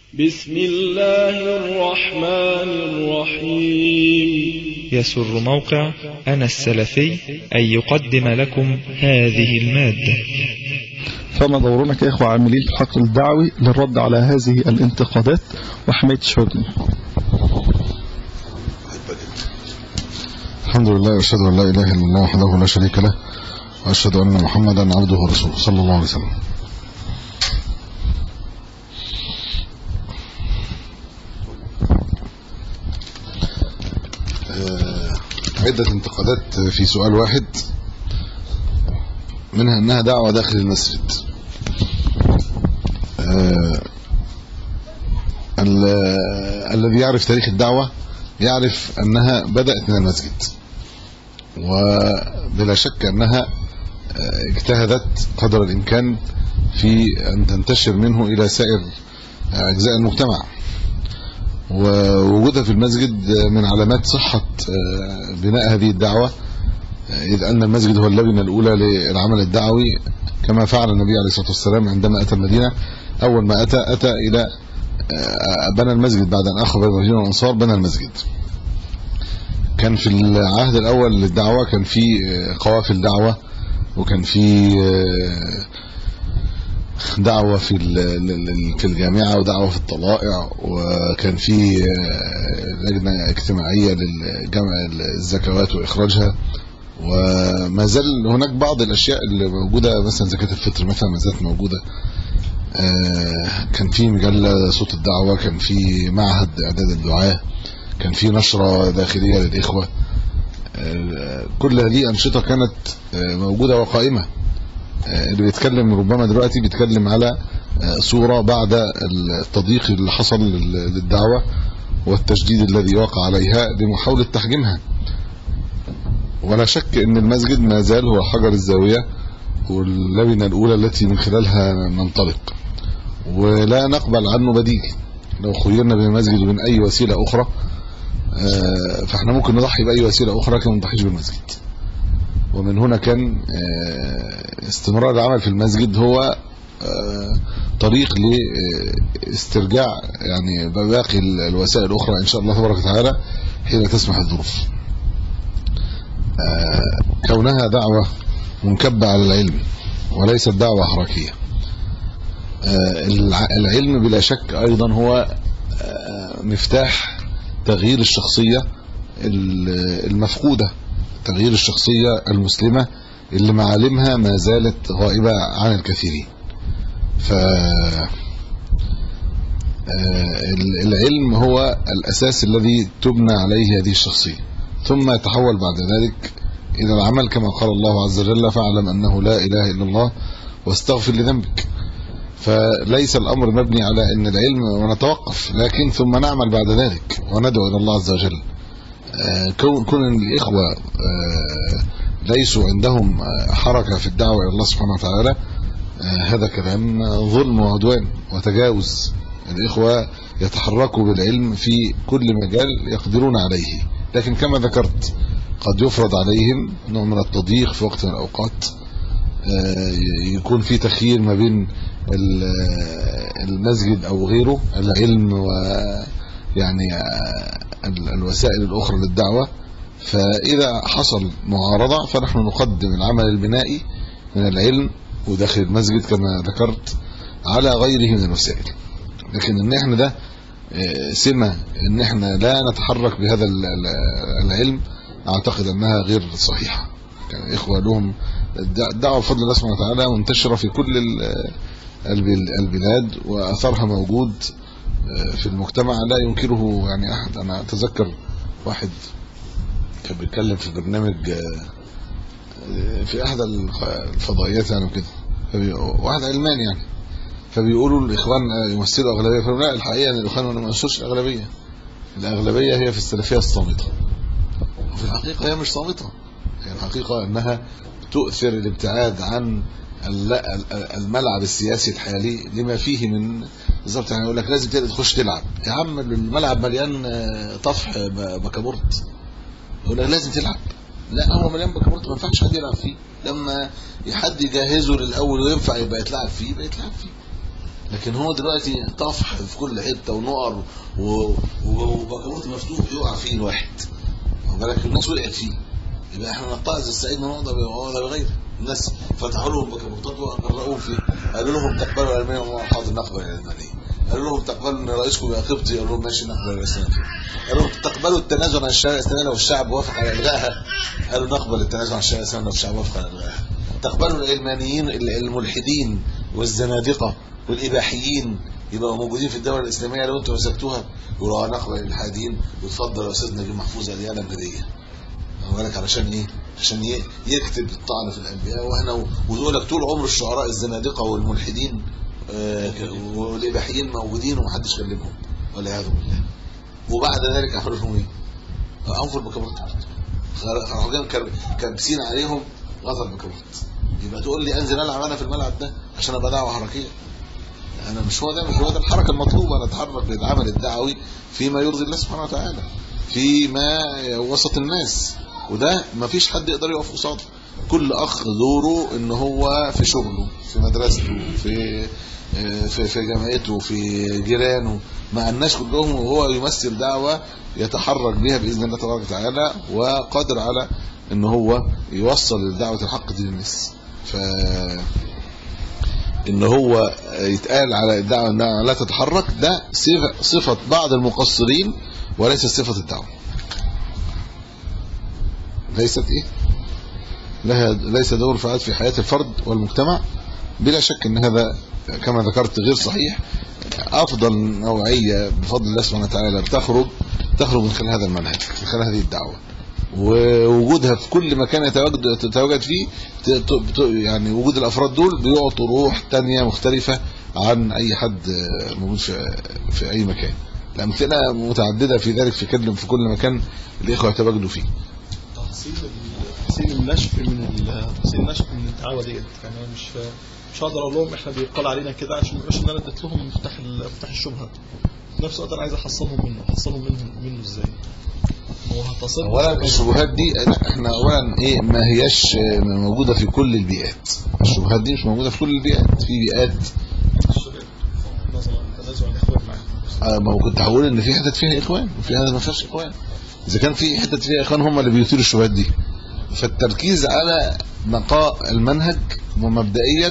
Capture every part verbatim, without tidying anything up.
بسم الله الرحمن الرحيم. يسر موقع أنا السلفي أن يقدم لكم هذه المادة. فما دورنا كإخوة عاملين في الحقل الدعوي للرد على هذه الانتقادات وحماية الشهود. الحمد لله وأشهد أن لا إله إلا الله وحده لا شريك له وأشهد أن محمدا عبده ورسوله صلى الله عليه وسلم. عدة انتقادات في سؤال واحد، منها أنها دعوة داخل المسجد. الذي يعرف تاريخ الدعوة يعرف أنها بدأت من المسجد، وبلا شك أنها اجتهدت قدر الإمكان في أن تنتشر منه إلى سائر أجزاء المجتمع، ووجودها في المسجد من علامات صحة بناء هذه الدعوة، إذ أن المسجد هو اللبنة الأولى للعمل الدعوي، كما فعل النبي عليه الصلاة والسلام عندما أتى المدينة. أول ما أتى أتى إلى بنى المسجد، بعد أن أخذ المهاجرين والأنصار بنى المسجد. كان في العهد الأول للدعوة كان في قوافل دعوة، وكان في دعوة في في الجامعة ودعوة في الطلائع، وكان في لجنة اجتماعية للجمع الزكوات وإخراجها، وما زال هناك بعض الأشياء اللي موجودة، مثلا زكاة الفطر مثلا ما زالت موجودة. كان في مجلة صوت الدعوة، كان في معهد إعداد الدعاة، كان في نشرة داخلية للإخوة. كل هذه أنشطة كانت موجودة وقائمة. اللي بيتكلم ربما دلوقتي بيتكلم على صورة بعد التضييق اللي حصل للدعوة والتشديد الذي وقع عليها لمحاولة تحجيمها. ولا شك ان المسجد ما زال هو حجر الزاوية واللبنة الأولى التي من خلالها ننطلق، ولا نقبل عنه بديل. لو خيرنا بين المسجد وبين أي وسيلة أخرى فاحنا ممكن نضحي بأي وسيلة أخرى، لكن ما نضحيش بالمسجد. ومن هنا كان استمرار العمل في المسجد هو طريق لاسترجاع يعني باقي الوسائل الأخرى إن شاء الله تبارك وتعالى حين تسمح الظروف. كونها دعوة منكبة على العلم وليست دعوة حركية. العلم بلا شك أيضا هو مفتاح تغيير الشخصية المفقودة، تغيير الشخصية المسلمة اللي معالمها ما زالت غائبة عن الكثيرين. فالعلم هو الأساس الذي تبنى عليه هذه الشخصية، ثم يتحول بعد ذلك إلى العمل، كما قال الله عز وجل: فاعلم أنه لا إله إلا الله واستغفر لذنبك. فليس الأمر مبني على أن العلم ونتوقف، لكن ثم نعمل بعد ذلك وندعو إلى الله عز وجل. كون كون الإخوة ليسوا عندهم حركة في الدعوة إلى الله سبحانه وتعالى، هذا كلام ظلم وعدوان وتجاوز. الإخوة يتحركوا بالعلم في كل مجال يقدرون عليه، لكن كما ذكرت قد يفرض عليهم نوع من التضييق في وقت من الأوقات، يكون في تخيير ما بين المسجد أو غيره، العلم ويعني الوسائل الأخرى للدعوة. فإذا حصل معارضة فنحن نقدم العمل البنائي من العلم وداخل المسجد كما ذكرت على غيره من الوسائل. لكن ان احنا ده سمة ان احنا لا نتحرك بهذا العلم، اعتقد انها غير صحيحة. كان الاخوة لهم الدعوة بفضل الله سبحانه وتعالى منتشرة في كل البلاد، واثرها موجود في المجتمع لا ينكره يعني احد. انا اتذكر واحد كان بيتكلم في برنامج في احد الفضائيات يعني وكده، واحد علماني يعني، فبيقولوا الاخوان يمثلوا اغلبيه، فقالوا لا، الحقيقه ان الاخوان ما يمثلوش الاغلبيه، الاغلبيه هي في السلفيه الصامته، وفي الحقيقه هي مش صامته. هي الحقيقه انها تؤثر الابتعاد عن الملعب السياسي الحالي لما فيه من بالظبط. يعني يقول لك لازم تخش تلعب، يا عم الملعب مليان طفح بكابورت، يقول لك لازم تلعب. لا، هو مليان بكابورت ما ينفعش حد يلعب فيه، لما حد يجهزه للاول وينفع يبقى يتلعب فيه يبقى يتلعب فيه. لكن هو دلوقتي طفح في كل حته ونقر وبكروت مفتوح يقع فيه الواحد، وبالك الناس وقعت فيه. يبقى احنا نتعظ السعيد من وضع بغير الناس فتحوا لهم بكروتات وقرأوهم فيه، قالوا لهم تقبلوا الألمانية وحاضر نقبل الألمانية، قالوا لهم تقبلوا ان رئيسكم يبقى قبطي، قالوا لهم ماشي نقبل الألمانية، قالوا لهم تقبلوا التنازل عن الشريعة الإسلامية لو الشعب وافق على إلغائها، قالوا نقبل التنازل عن الشريعة الإسلامية لو الشعب وافق على إلغائها. تقبلوا العلمانيين الملحدين والزنادقة والإباحيين يبقوا موجودين في الدولة الإسلامية لو انتم مسكتوها، يقولوا نقبل الإلحاديين ويتفضل يا أستاذ نجيب محفوظ أديانة بدية. بالك علشان ايه؟ عشان يكتب الطعن في الانبياء، واحنا ويقول لك طول عمر الشعراء الزنادقه والملحدين والاباحيين موجودين ومحدش كلمهم والعياذ بالله. وبعد ذلك عملوا لهم ايه؟ انفر بكبرت راحوا كابسين عليهم غضب بكبرت. يبقى تقول لي انزل العب انا في الملعب ده عشان ابقى دعوه حركيه؟ انا مش هو ده مش هو ده الحركه المطلوبه. انا اتحرك للعمل الدعوي فيما يرضي الله سبحانه وتعالى، فيما وسط الناس، وده ما فيش حد يقدر يقف قصاده. كل اخ دوره ان هو في شغله، في مدرسته، في في في جامعته، في جيرانه، مع الناس كلهم، وهو يمثل دعوه يتحرك بها باذن الله تبارك وتعالى، وقادر على ان هو يوصل دعوه الحق دي للناس. ف ان هو يتقال على الدعوه انها لا تتحرك، ده صفه بعض المقصرين وليس صفه الدعوه. ليست ايه لها ليس دور فعال في حياه الفرد والمجتمع. بلا شك ان هذا كما ذكرت غير صحيح. افضل نوعيه بفضل الله سبحانه وتعالى بتخرج تخرج من خلال هذا المنهج، من خلال هذه الدعوه، ووجودها في كل مكان يتواجد تتواجد فيه. يعني وجود الافراد دول بيعطوا روح تانية مختلفه عن اي حد موجود في في اي مكان. الامثله متعدده في ذلك، في كل في كل مكان الاخوه يتواجدوا فيه. تحصيل تحصيل النشف من تحصيل النشف من الدعوه ديت، يعني مش مش هقدر اقول لهم احنا بيقال علينا كده عشان مش ان انا اديت لهم مفتاح مفتاح الشبهه. في نفس الوقت انا عايز احصلهم منه، احصلهم منه منه ازاي؟ هو هتصل اولا الشبهات دي احنا اولا ايه ما هياش موجوده في كل البيئات. الشبهات دي مش موجوده في كل البيئات. في بيئات مثلا تنازع الاخوان معاهم، ما هو كنت هقول ان في حتت فيها اخوان وفي حتت ما فيهاش اخوان. اذا كان في حتت فيها اخوان هم اللي بيثيروا الشبهات دي، فالتركيز على نقاء المنهج مبدئيا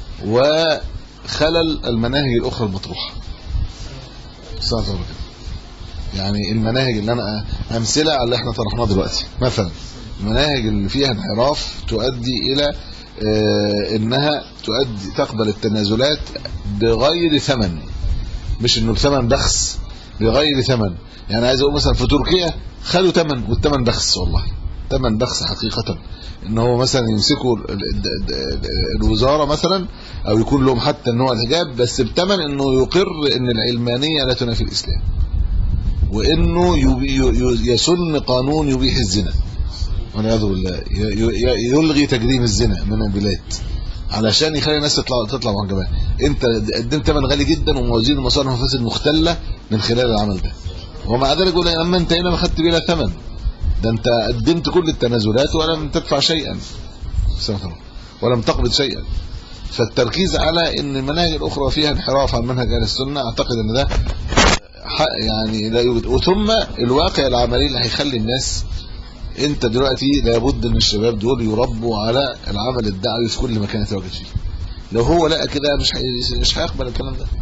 وخلل المناهج الاخرى المطروحه. صح كده؟ يعني المناهج اللي انا امثله على اللي احنا طرحناه دلوقتي، مثلا المناهج اللي فيها انحراف تؤدي الى اه انها تؤدي تقبل التنازلات بغير ثمن، مش انه بثمن بخس، بغير ثمن. يعني عايز اقول مثلا في تركيا خدوا ثمن والثمن بخس، والله ثمن بخس حقيقه، ان هو مثلا يمسكوا الوزاره مثلا، او يكون لهم حتى النوع الحجاب، بس بثمن انه يقر ان العلمانيه لا تنافي الاسلام، وانه يسن قانون يبيح الزنا والعياذ بالله، يلغي تجريم الزنا من البلاد علشان يخلي الناس تطلع تطلع محجبات. انت قدمت ثمن غالي جدا وموازين المصالح والمفاسد مختله من خلال العمل ده، ومع ذلك يقول اما انت هنا ما خدت بيها ثمن، ده انت قدمت كل التنازلات ولم تدفع شيئا ولم تقبض شيئا. فالتركيز على ان المناهج الاخرى فيها انحراف عن منهج اهل السنه، اعتقد ان ده يعني لا يوجد. وثم الواقع العملي اللي هيخلي الناس، انت دلوقتي لابد ان الشباب دول يربوا على العمل الدعوي في كل مكان يتواجد فيه. لو هو لقى كده مش مش هيقبل الكلام ده.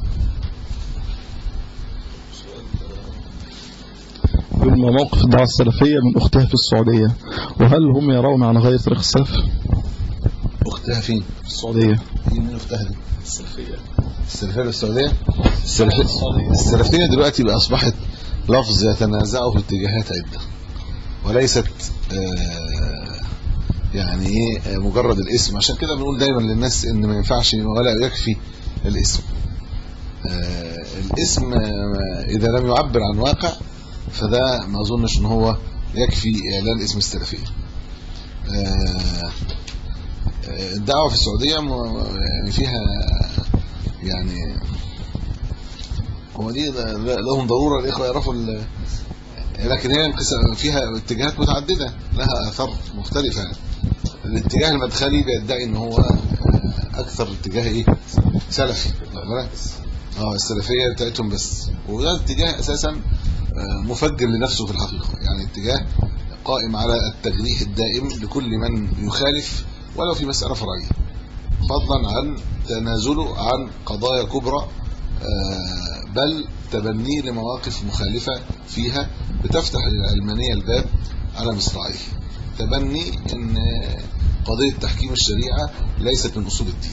بما موقف الدعوة السلفية من أختها في السعودية، وهل هم يرون على غاية طريق السلف؟ أختها فين؟ في السعودية. مين أختها دي؟ السلفية. السلفية السعودية؟ السلفية السلفية دلوقتي بقى أصبحت لفظ يتنازعه في اتجاهات عدة، وليست آه يعني ايه مجرد الاسم. عشان كده بنقول دايما للناس ان ما ينفعش ولا يكفي الاسم. آه الاسم آه اذا لم يعبر عن واقع فده ما اظنش ان هو يكفي اعلان اسم السلفيه. آه الدعوه في السعوديه يعني فيها يعني هو دي لهم ضروره الاخوه يعرفوا، لكن هي فيها اتجاهات متعدده لها اثار مختلفه. الاتجاه المدخلي بيدعي ان هو اكثر اتجاه ايه سلفي، اه السلفيه بتاعتهم بس. وده اتجاه اساسا مفجر لنفسه في الحقيقه، يعني اتجاه قائم على التجريح الدائم لكل من يخالف ولو في مساله فرعيه، فضلا عن تنازله عن قضايا كبرى، بل تبنيه لمواقف مخالفه فيها بتفتح للعلمانيه الباب على مصراعيه. تبني ان قضيه تحكيم الشريعه ليست من اصول الدين،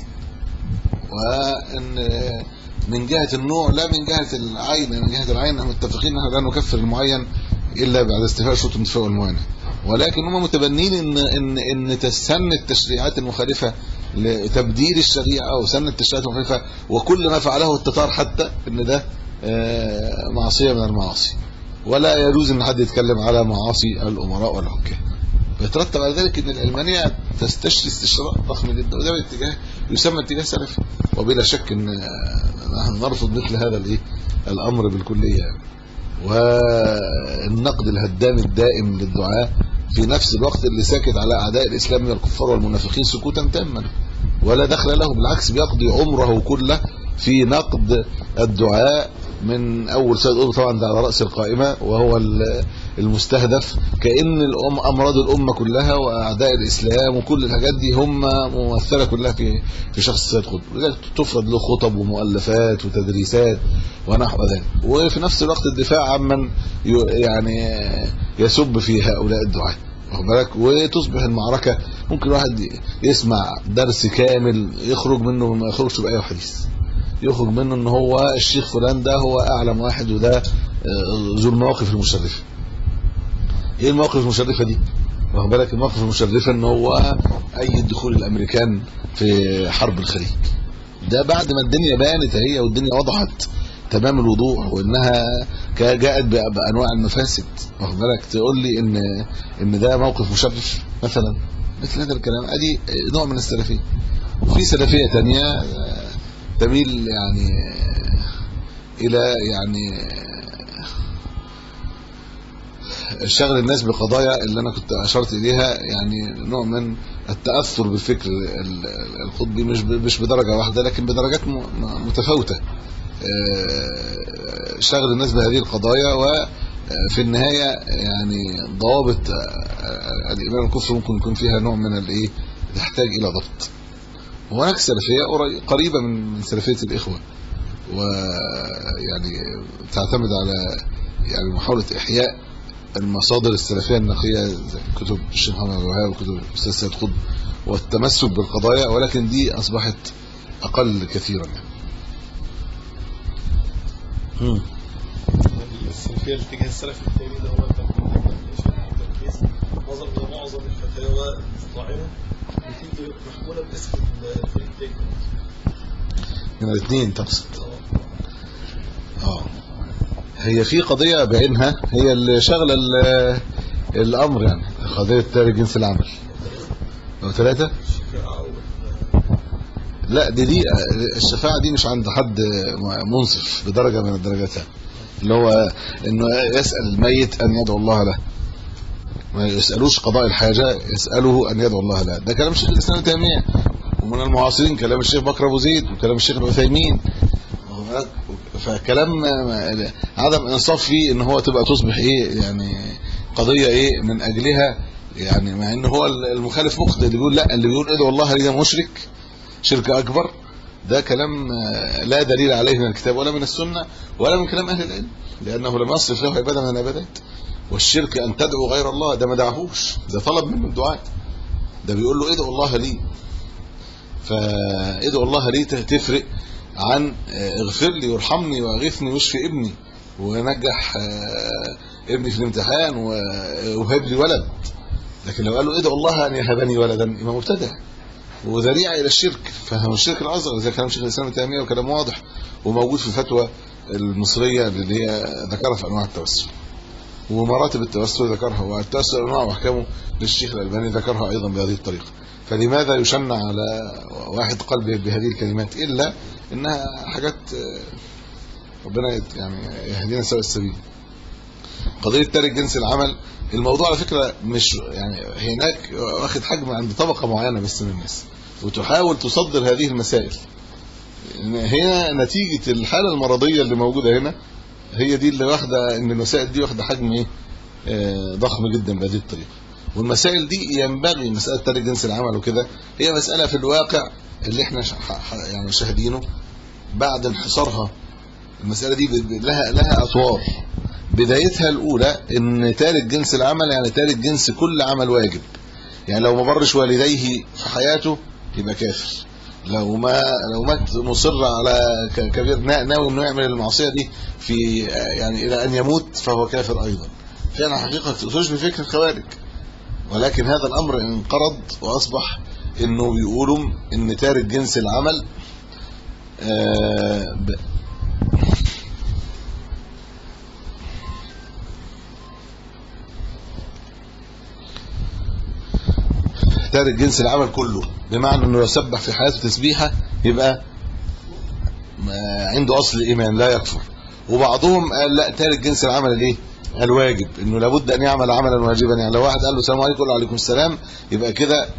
وان من جهه النوع لا من جهه العين. من جهه العين نحن متفقين ان لا نكفر المعين الا بعد استيفاء شروط الانتفاء والموانع، ولكن هم متبنين ان ان ان تسن التشريعات المخالفه لتبديل الشريعه او سن التشريعات المخالفه وكل ما فعله التتار حتى ان ده معصيه من المعاصي، ولا يجوز ان حد يتكلم على معاصي الامراء والحكام. بيترتب على ذلك ان العلمانيه تستشري استشراء ضخم جدا، وده اتجاه يسمى اتجاه سلفي، وبلا شك ان نحن نرفض مثل هذا الايه الامر بالكليه. والنقد الهدام الدائم للدعاء في نفس الوقت اللي ساكت على اعداء الاسلام من الكفار والمنافقين سكوتا تاما ولا دخل له، بالعكس بيقضي عمره كله في نقد الدعاء من اول سيد قطب طبعا ده على راس القائمه وهو المستهدف، كأن الام امراض الامه كلها واعداء الاسلام وكل الحاجات دي هم ممثله كلها في في شخص السيد قطب، لذلك تفرض له خطب ومؤلفات وتدريسات ونحو ذلك، وفي نفس الوقت الدفاع عمن يعني يسب في هؤلاء الدعاة، واخد بالك. وتصبح المعركه ممكن واحد يسمع درس كامل يخرج منه ما يخرجش باي حديث، يخرج منه ان هو الشيخ فلان ده هو اعلم واحد وده ذو المواقف المشرفه. ايه المواقف المشرفه دي؟ واخد بالك. المواقف المشرفه ان هو اي دخول الامريكان في حرب الخليج، ده بعد ما الدنيا بانت هي والدنيا وضحت تمام الوضوح وانها جاءت بانواع المفاسد، واخد بالك. تقول لي ان ان ده موقف مشرف مثلا؟ مثل هذا الكلام ادي نوع من السلفيه. وفي سلفيه ثانيه تميل يعني الى يعني شغل الناس بقضايا اللي انا كنت اشرت اليها، يعني نوع من التاثر بالفكر القطبي، مش مش بدرجه واحده لكن بدرجات متفاوته. شغل الناس بهذه القضايا، وفي النهايه يعني ضوابط الايمان والكفر ممكن يكون فيها نوع من الايه تحتاج الى ضبط. وهناك سلفيه قريبه من سلفيه الاخوه، ويعني تعتمد على يعني محاوله احياء المصادر السلفيه النقيه زي كتب الشيخ محمد عبد الوهاب وكتب الاستاذ سيد قطب والتمسك بالقضايا، ولكن دي اصبحت اقل كثيرا يعني. امم السلفيه الاتجاه السلفي الثاني ده هو التركيز نظر لمعظم الفتاوى الظاهره بتيجي محموله باسم الفريق الثاني من الاثنين تقصد. اه هي في قضيه بعينها هي اللي شغله الامر، يعني قضيه تارك جنس العمل او ثلاثه. لا دي دي الشفاعه دي مش عند حد منصف بدرجه من الدرجات، اللي هو انه يسال الميت ان يدعو الله له، ما يسالوش قضاء الحاجه، يساله ان يدعو الله له. ده كلام الشيخ الاسلام ابن تيميه، ومن المعاصرين كلام الشيخ بكر ابو زيد وكلام الشيخ ابن عثيمين. فكلام عدم انصاف فيه ان هو تبقى تصبح ايه يعني قضيه ايه من اجلها، يعني مع ان هو المخالف مقتدي اللي بيقول لا، اللي بيقول ادعو الله لي مشرك شرك اكبر، ده كلام لا دليل عليه من الكتاب ولا من السنه ولا من كلام اهل العلم، لانه لم يصرف له عباده من العبادات. والشرك ان تدعو غير الله، ده ما دعهوش، ده طلب منه الدعاء، ده بيقول له ادعو الله لي. فادعو الله لي تفرق عن اغفر لي وارحمني واغثني واشفي ابني ونجح ابني في الامتحان وهب لي ولد. لكن لو قال له ادعو الله ان يهبني ولدا يبقى مبتدع وذريعه الى الشرك، فهو الشرك الاصغر زي كلام شيخ الاسلام ابن تيميه، وكلام واضح وموجود في الفتوى المصريه اللي هي ذكرها في انواع التوسل ومراتب التوسل ذكرها، والتوسل انواع واحكامه للشيخ الالباني ذكرها ايضا بهذه الطريقه. فلماذا يشنع على واحد قلبه بهذه الكلمات الا انها حاجات ربنا يعني يهدينا سواء السبيل. قضيه تارك جنس العمل، الموضوع على فكره مش يعني هناك واخد حجم عند طبقه معينه بس من الناس، وتحاول تصدر هذه المسائل هنا نتيجة الحالة المرضية اللي موجودة هنا هي دي اللي واخدة ان المسائل دي واخدة حجم ايه ضخم جدا بهذه الطريقة. والمسائل دي ينبغي مسألة تارك جنس العمل وكده هي مسألة في الواقع اللي احنا يعني مشاهدينه بعد انحصارها. المسألة دي لها لها أطوار. بدايتها الأولى ان تارك جنس العمل يعني تارك جنس كل عمل واجب. يعني لو ما برش والديه في حياته يبقى كافر. لو ما لو مات مصر على كبير ناوي انه يعمل المعصيه دي في يعني الى ان يموت فهو كافر ايضا. فعلا حقيقه تشبه فكر الخوارج. ولكن هذا الامر انقرض واصبح انه بيقولوا ان تارك جنس العمل آه تارك جنس العمل كله، بمعنى انه يسبح في حياته تسبيحه يبقى عنده اصل الايمان لا يكفر. وبعضهم قال لا، تارك جنس العمل الايه الواجب، انه لابد ان يعمل عملا واجبا. يعني لو واحد قال له السلام عليكم وعليكم السلام يبقى كده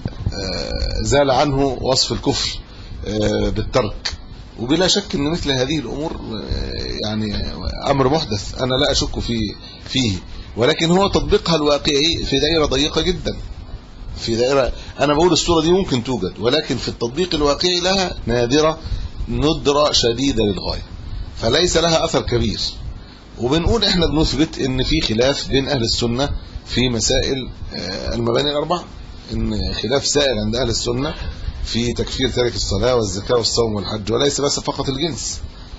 زال عنه وصف الكفر بالترك. وبلا شك ان مثل هذه الامور يعني امر محدث انا لا اشك فيه فيه ولكن هو تطبيقها الواقعي في دائره ضيقه جدا. في دائره انا بقول الصوره دي ممكن توجد، ولكن في التطبيق الواقعي لها نادره ندره شديده للغايه، فليس لها اثر كبير. وبنقول احنا بنثبت ان في خلاف بين اهل السنه في مسائل المباني الاربعه، ان خلاف سائر عند اهل السنه في تكفير تارك الصلاه والزكاه والصوم والحج، وليس بس فقط الجنس.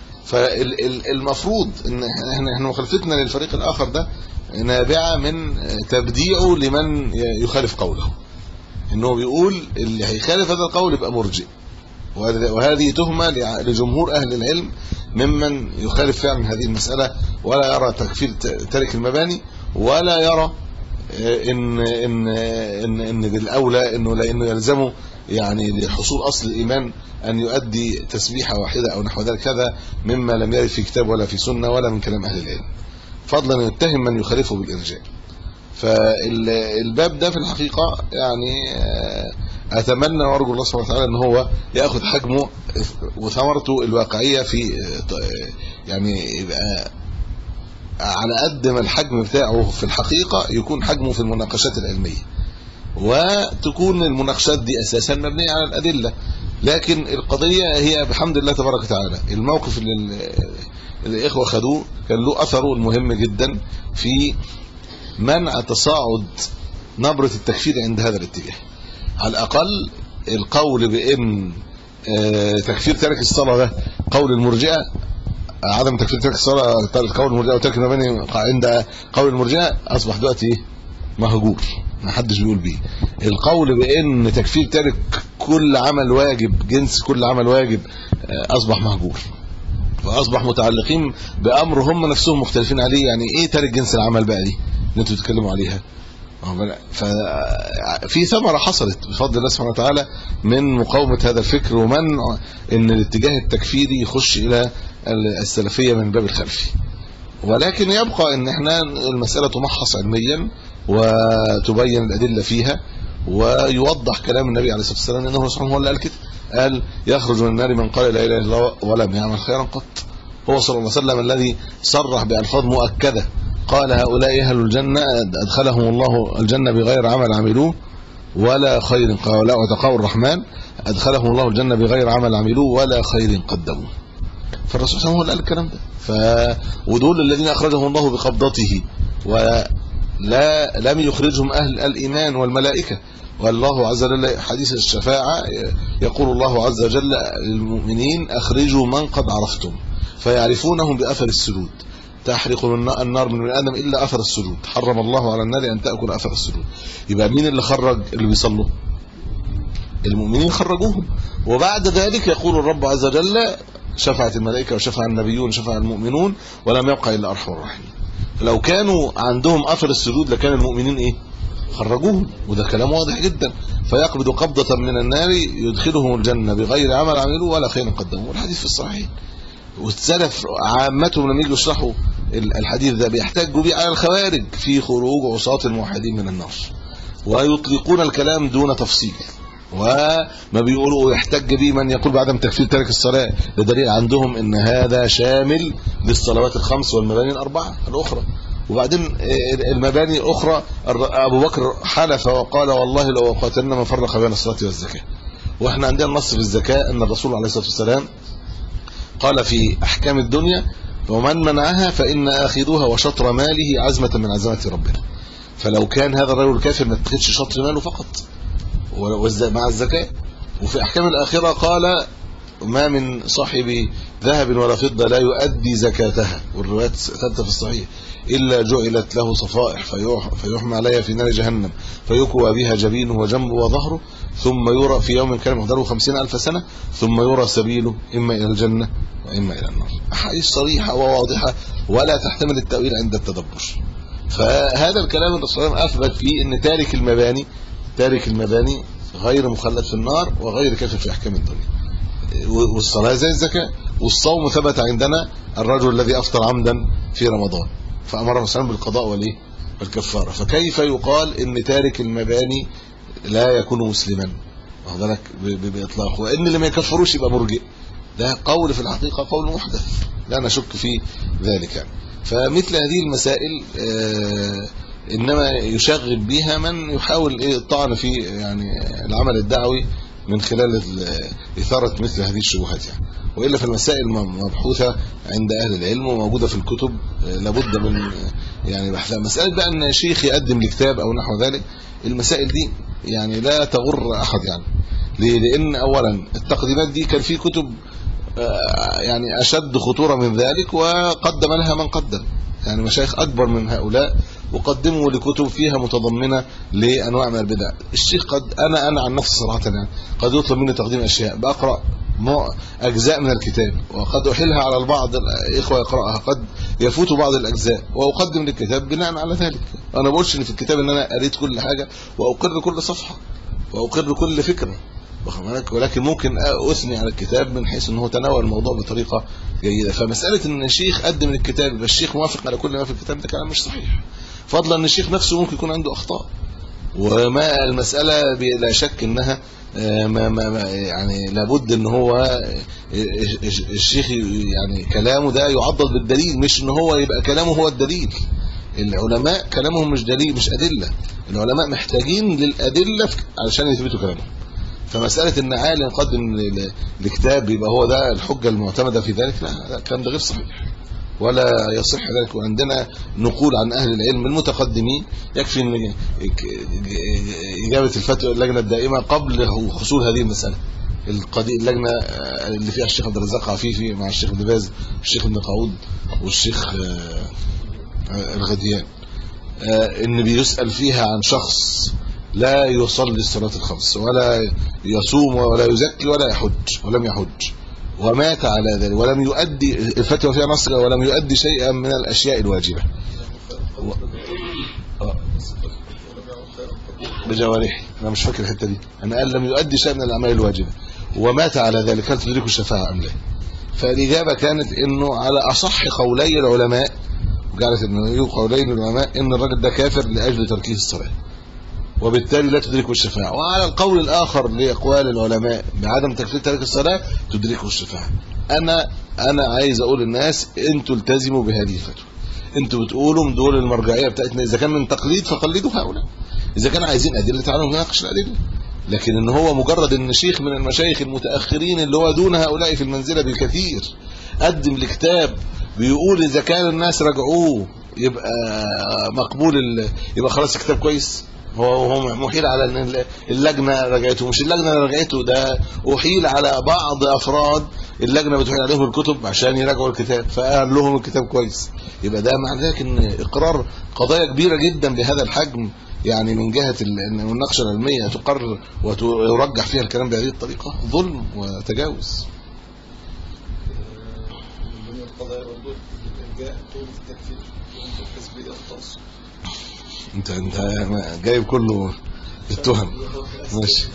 فالمفروض ان احنا احنا مخالفتنا للفريق الاخر ده نابعه من تبديعه لمن يخالف قوله، انه بيقول اللي هيخالف هذا القول يبقى مرجئ. وهذه تهمه لجمهور اهل العلم ممن يخالف فعلا هذه المساله ولا يرى تكفير تارك المباني، ولا يرى ان ان ان ان بالاولى انه لانه يلزمه يعني لحصول اصل الايمان ان يؤدي تسبيحه واحده او نحو ذلك، هذا مما لم يرد في كتاب ولا في سنه ولا من كلام اهل العلم، فضلا ان يتهم من يخالفه بالارجاء. فالباب ده في الحقيقه يعني اتمنى وارجو الله سبحانه وتعالى ان هو ياخذ حجمه وثمرته الواقعيه في يعني يبقى على قد ما الحجم بتاعه في الحقيقه يكون حجمه في المناقشات العلميه، وتكون المناقشات دي اساسا مبنيه على الادله. لكن القضيه هي بحمد الله تبارك وتعالى الموقف اللي الاخوه خدوه كان له اثره المهم جدا في منع تصاعد نبره التكفير عند هذا الاتجاه. على الاقل القول بان تكفير تارك الصلاه ده قول المرجئه، عدم تكفير تارك الصلاه قول المرجئه وترك المباني عند قول المرجئه اصبح دلوقتي مهجور، ما حدش بيقول بيه. القول بان تكفير تارك كل عمل واجب جنس كل عمل واجب اصبح مهجور، واصبح متعلقين بامر هم نفسهم مختلفين عليه. يعني ايه تارك جنس العمل بقى دي اللي انتوا بتتكلموا عليها؟ ففي ثمره حصلت بفضل الله سبحانه وتعالى من مقاومه هذا الفكر ومنع ان الاتجاه التكفيري يخش الى السلفيه من الباب الخلفي. ولكن يبقى ان احنا المساله تمحص علميا وتبين الادله فيها، ويوضح كلام النبي عليه الصلاه والسلام انه سبحانه هو اللي قال كده، قال يخرج من النار من قال لا اله الا الله ولم يعمل خيرا قط. هو صلى الله عليه وسلم الذي صرح بألفاظ مؤكده قال هؤلاء اهل الجنه ادخلهم الله الجنه بغير عمل عملوه ولا خير، قال وتقوا الرحمن ادخلهم الله الجنه بغير عمل عملوه ولا خير قدموه. فالرسول صلى الله عليه وسلم هو اللي قال الكلام ده. ف ودول الذين اخرجهم الله بقبضته ولا لم يخرجهم اهل الايمان والملائكه. والله عز وجل حديث الشفاعه يقول الله عز وجل للمؤمنين اخرجوا من قد عرفتم فيعرفونهم باثر السجود. تحرق النار من ادم الا اثر السجود، حرم الله على النار ان تاكل اثر السجود. يبقى مين اللي خرج اللي بيصلوا؟ المؤمنين خرجوهم. وبعد ذلك يقول الرب عز وجل شفعت الملائكه وشفع النبيون شفع المؤمنون ولم يبقى الا ارحم الراحمين. فلو كانوا عندهم اثر السجود لكان المؤمنين ايه؟ خرجوهم. وده كلام واضح جدا. فيقبض قبضه من النار يدخلهم الجنه بغير عمل عملوا ولا خير قدموا. والحديث في الصحيح. والسلف عامتهم لما يجوا يشرحوا الحديث ده بيحتاجوا بيه على الخوارج في خروج عصاة الموحدين من النار، ويطلقون الكلام دون تفصيل. وما بيقولوا يحتج به من يقول بعدم تكفير تارك الصلاة، لدليل عندهم ان هذا شامل للصلوات الخمس والمباني الاربعه الاخرى. وبعدين المباني الاخرى ابو بكر حلف وقال والله لو قاتلنا ما فرق بين الصلاه والزكاه. واحنا عندنا نص في الزكاه ان الرسول عليه الصلاه والسلام قال في احكام الدنيا ومن منعها فان اخذوها وشطر ماله عزمه من عزمات ربنا. فلو كان هذا الرجل الكافر ما اتخذش شطر ماله فقط مع الزكاه. وفي احكام الاخره قال ما من صاحب ذهب ولا فضه لا يؤدي زكاتها، والروايات ثابته في الصحيح، الا جعلت له صفائح فيحمى عليها في نار جهنم فيكوى بها جبينه وجنبه وظهره ثم يرى في يوم كان مقداره خمسين ألف سنه ثم يرى سبيله اما الى الجنه واما الى النار. احاديث صريحه وواضحه ولا تحتمل التاويل عند التدبر. فهذا الكلام الرسول صلى الله عليه وسلم اثبت فيه ان تارك المباني تارك المباني غير مخلد في النار وغير كافر في احكام الدنيا. والصلاه زي الزكاه. والصوم ثبت عندنا الرجل الذي افطر عمدا في رمضان فامر الرسول بالقضاء والايه والكفاره. فكيف يقال ان تارك المباني لا يكون مسلما واخد بالك باطلاق، وان اللي ما يكفروش يبقى مرجئ؟ ده قول في الحقيقه قول محدث لا نشك في ذلك يعني. فمثل هذه المسائل آه انما يشغل بها من يحاول ايه الطعن في يعني العمل الدعوي من خلال اثاره مثل هذه الشبهات يعني. والا في المسائل مبحوثه عند اهل العلم وموجوده في الكتب لابد من يعني بحثها. مساله بقى ان شيخ يقدم لكتاب او نحو ذلك، المسائل دي يعني لا تغر احد يعني. ليه؟ لان اولا التقديمات دي كان في كتب يعني اشد خطوره من ذلك وقدم لها من قدم، يعني مشايخ اكبر من هؤلاء وقدموا لكتب فيها متضمنه لانواع من البدع. الشيخ قد انا انا عن نفسي صراحه يعني قد يطلب مني تقديم اشياء بقرا اجزاء من الكتاب وقد احيلها على البعض الاخوه يقراها، قد يفوت بعض الاجزاء واقدم للكتاب بناء على ذلك. انا بقولش ان في الكتاب ان انا قريت كل حاجه واقر كل صفحه واقر كل فكره، ولكن ممكن اثني على الكتاب من حيث انه تناول الموضوع بطريقه جيده. فمساله ان الشيخ قدم الكتاب يبقى الشيخ موافق على كل ما في الكتاب ده كلام مش صحيح، فضلا ان الشيخ نفسه ممكن يكون عنده اخطاء. وما المساله لا شك انها ما ما يعني لابد ان هو الشيخ يعني كلامه ده يعضد بالدليل، مش ان هو يبقى كلامه هو الدليل. العلماء كلامهم مش دليل مش ادله، العلماء محتاجين للادله علشان يثبتوا كلامهم. فمساله ان عالم قدم لكتاب يبقى هو ده الحجه المعتمده في ذلك، لا الكلام ده غير صحيح ولا يصح ذلك. وعندنا نقول عن اهل العلم المتقدمين يكفي ان اجابه الفتوى اللجنه الدائمه قبل حصول هذه المساله القضيه، اللجنه اللي فيها الشيخ عبد الرزاق عفيفي مع الشيخ ابن باز والشيخ ابن قعود والشيخ الغديان، ان بيسال فيها عن شخص لا يصلي الصلاه الخمس ولا يصوم ولا يزكي ولا يحج ولم يحج ومات على ذلك ولم يؤدي، الفتوى فيها نص ولم يؤدي شيئا من الاشياء الواجبه و... بجوارحه. انا مش فاكر الحته دي، انا قال لم يؤدي شيئا من الاعمال الواجبه ومات على ذلك، هل تدركه الشفاعه ام لا؟ فالاجابه كانت انه على اصح قولي العلماء، وقالت انه قولي العلماء ان الرجل ده كافر لاجل تركه الصلاه وبالتالي لا تدركه الشفاعه. وعلى القول الاخر لاقوال العلماء بعدم تكفير تارك الصلاه تدركه الشفاعه. انا انا عايز اقول للناس انتوا التزموا بهذه الفتوى، انتوا بتقولوا دول المرجعيه بتاعتنا، اذا كان من تقليد فقلدوا هؤلاء، اذا كانوا عايزين ادله تعالوا نناقش الادله. لكن ان هو مجرد ان شيخ من المشايخ المتاخرين اللي هو دون هؤلاء في المنزله بالكثير قدم لكتاب بيقول اذا كان الناس رجعوه يبقى مقبول، يبقى خلاص الكتاب كويس، هو هو محيل على ان اللجنه رجعته، مش اللجنه رجعته، ده احيل على بعض افراد اللجنه بتحيل عليهم الكتب عشان يراجعوا الكتاب فقال لهم الكتاب كويس. يبقى ده معنى ذلك ان اقرار قضايا كبيره جدا بهذا الحجم يعني من جهه المناقشه العلميه تقرر ويرجح فيها الكلام بهذه الطريقه ظلم وتجاوز. من القضايا برضه الارجاء طول التكفير الحزبيه الخاصه. انت انت جايب كله التهم ماشي.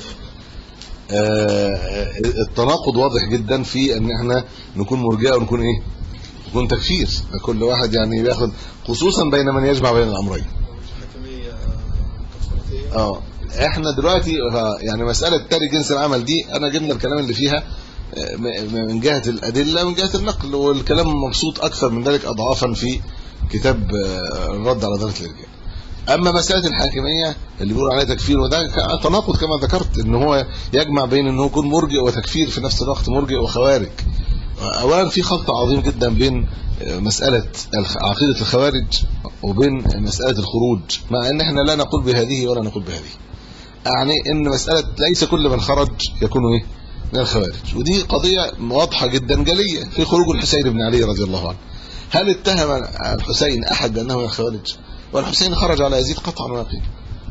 آه التناقض واضح جدا في ان احنا نكون مرجئه ونكون ايه نكون تكفير، كل واحد يعني بياخد خصوصا بين من يجمع بين الامرين. الحكميه كفارتيه اه احنا دلوقتي يعني مساله تاري جنس العمل دي انا جبنا الكلام اللي فيها من جهه الادله من جهه النقل، والكلام مبسوط اكثر من ذلك اضعافا في كتاب الرد على ضلاله الرجال. اما مساله الحاكميه اللي بيقولوا عليها تكفير، وده تناقض كما ذكرت، ان هو يجمع بين انه يكون مرجئ وتكفير في نفس الوقت، مرجئ وخوارج. اولا في خلط عظيم جدا بين مساله عقيده الخوارج وبين مساله الخروج، مع ان احنا لا نقول بهذه ولا نقول بهذه. يعني ان مساله ليس كل من خرج يكون ايه من الخوارج، ودي قضيه واضحه جدا جليه في خروج الحسين بن علي رضي الله عنه. هل اتهم الحسين احد بانه من الخوارج؟ والحسين خرج على يزيد قطعا ويقينا.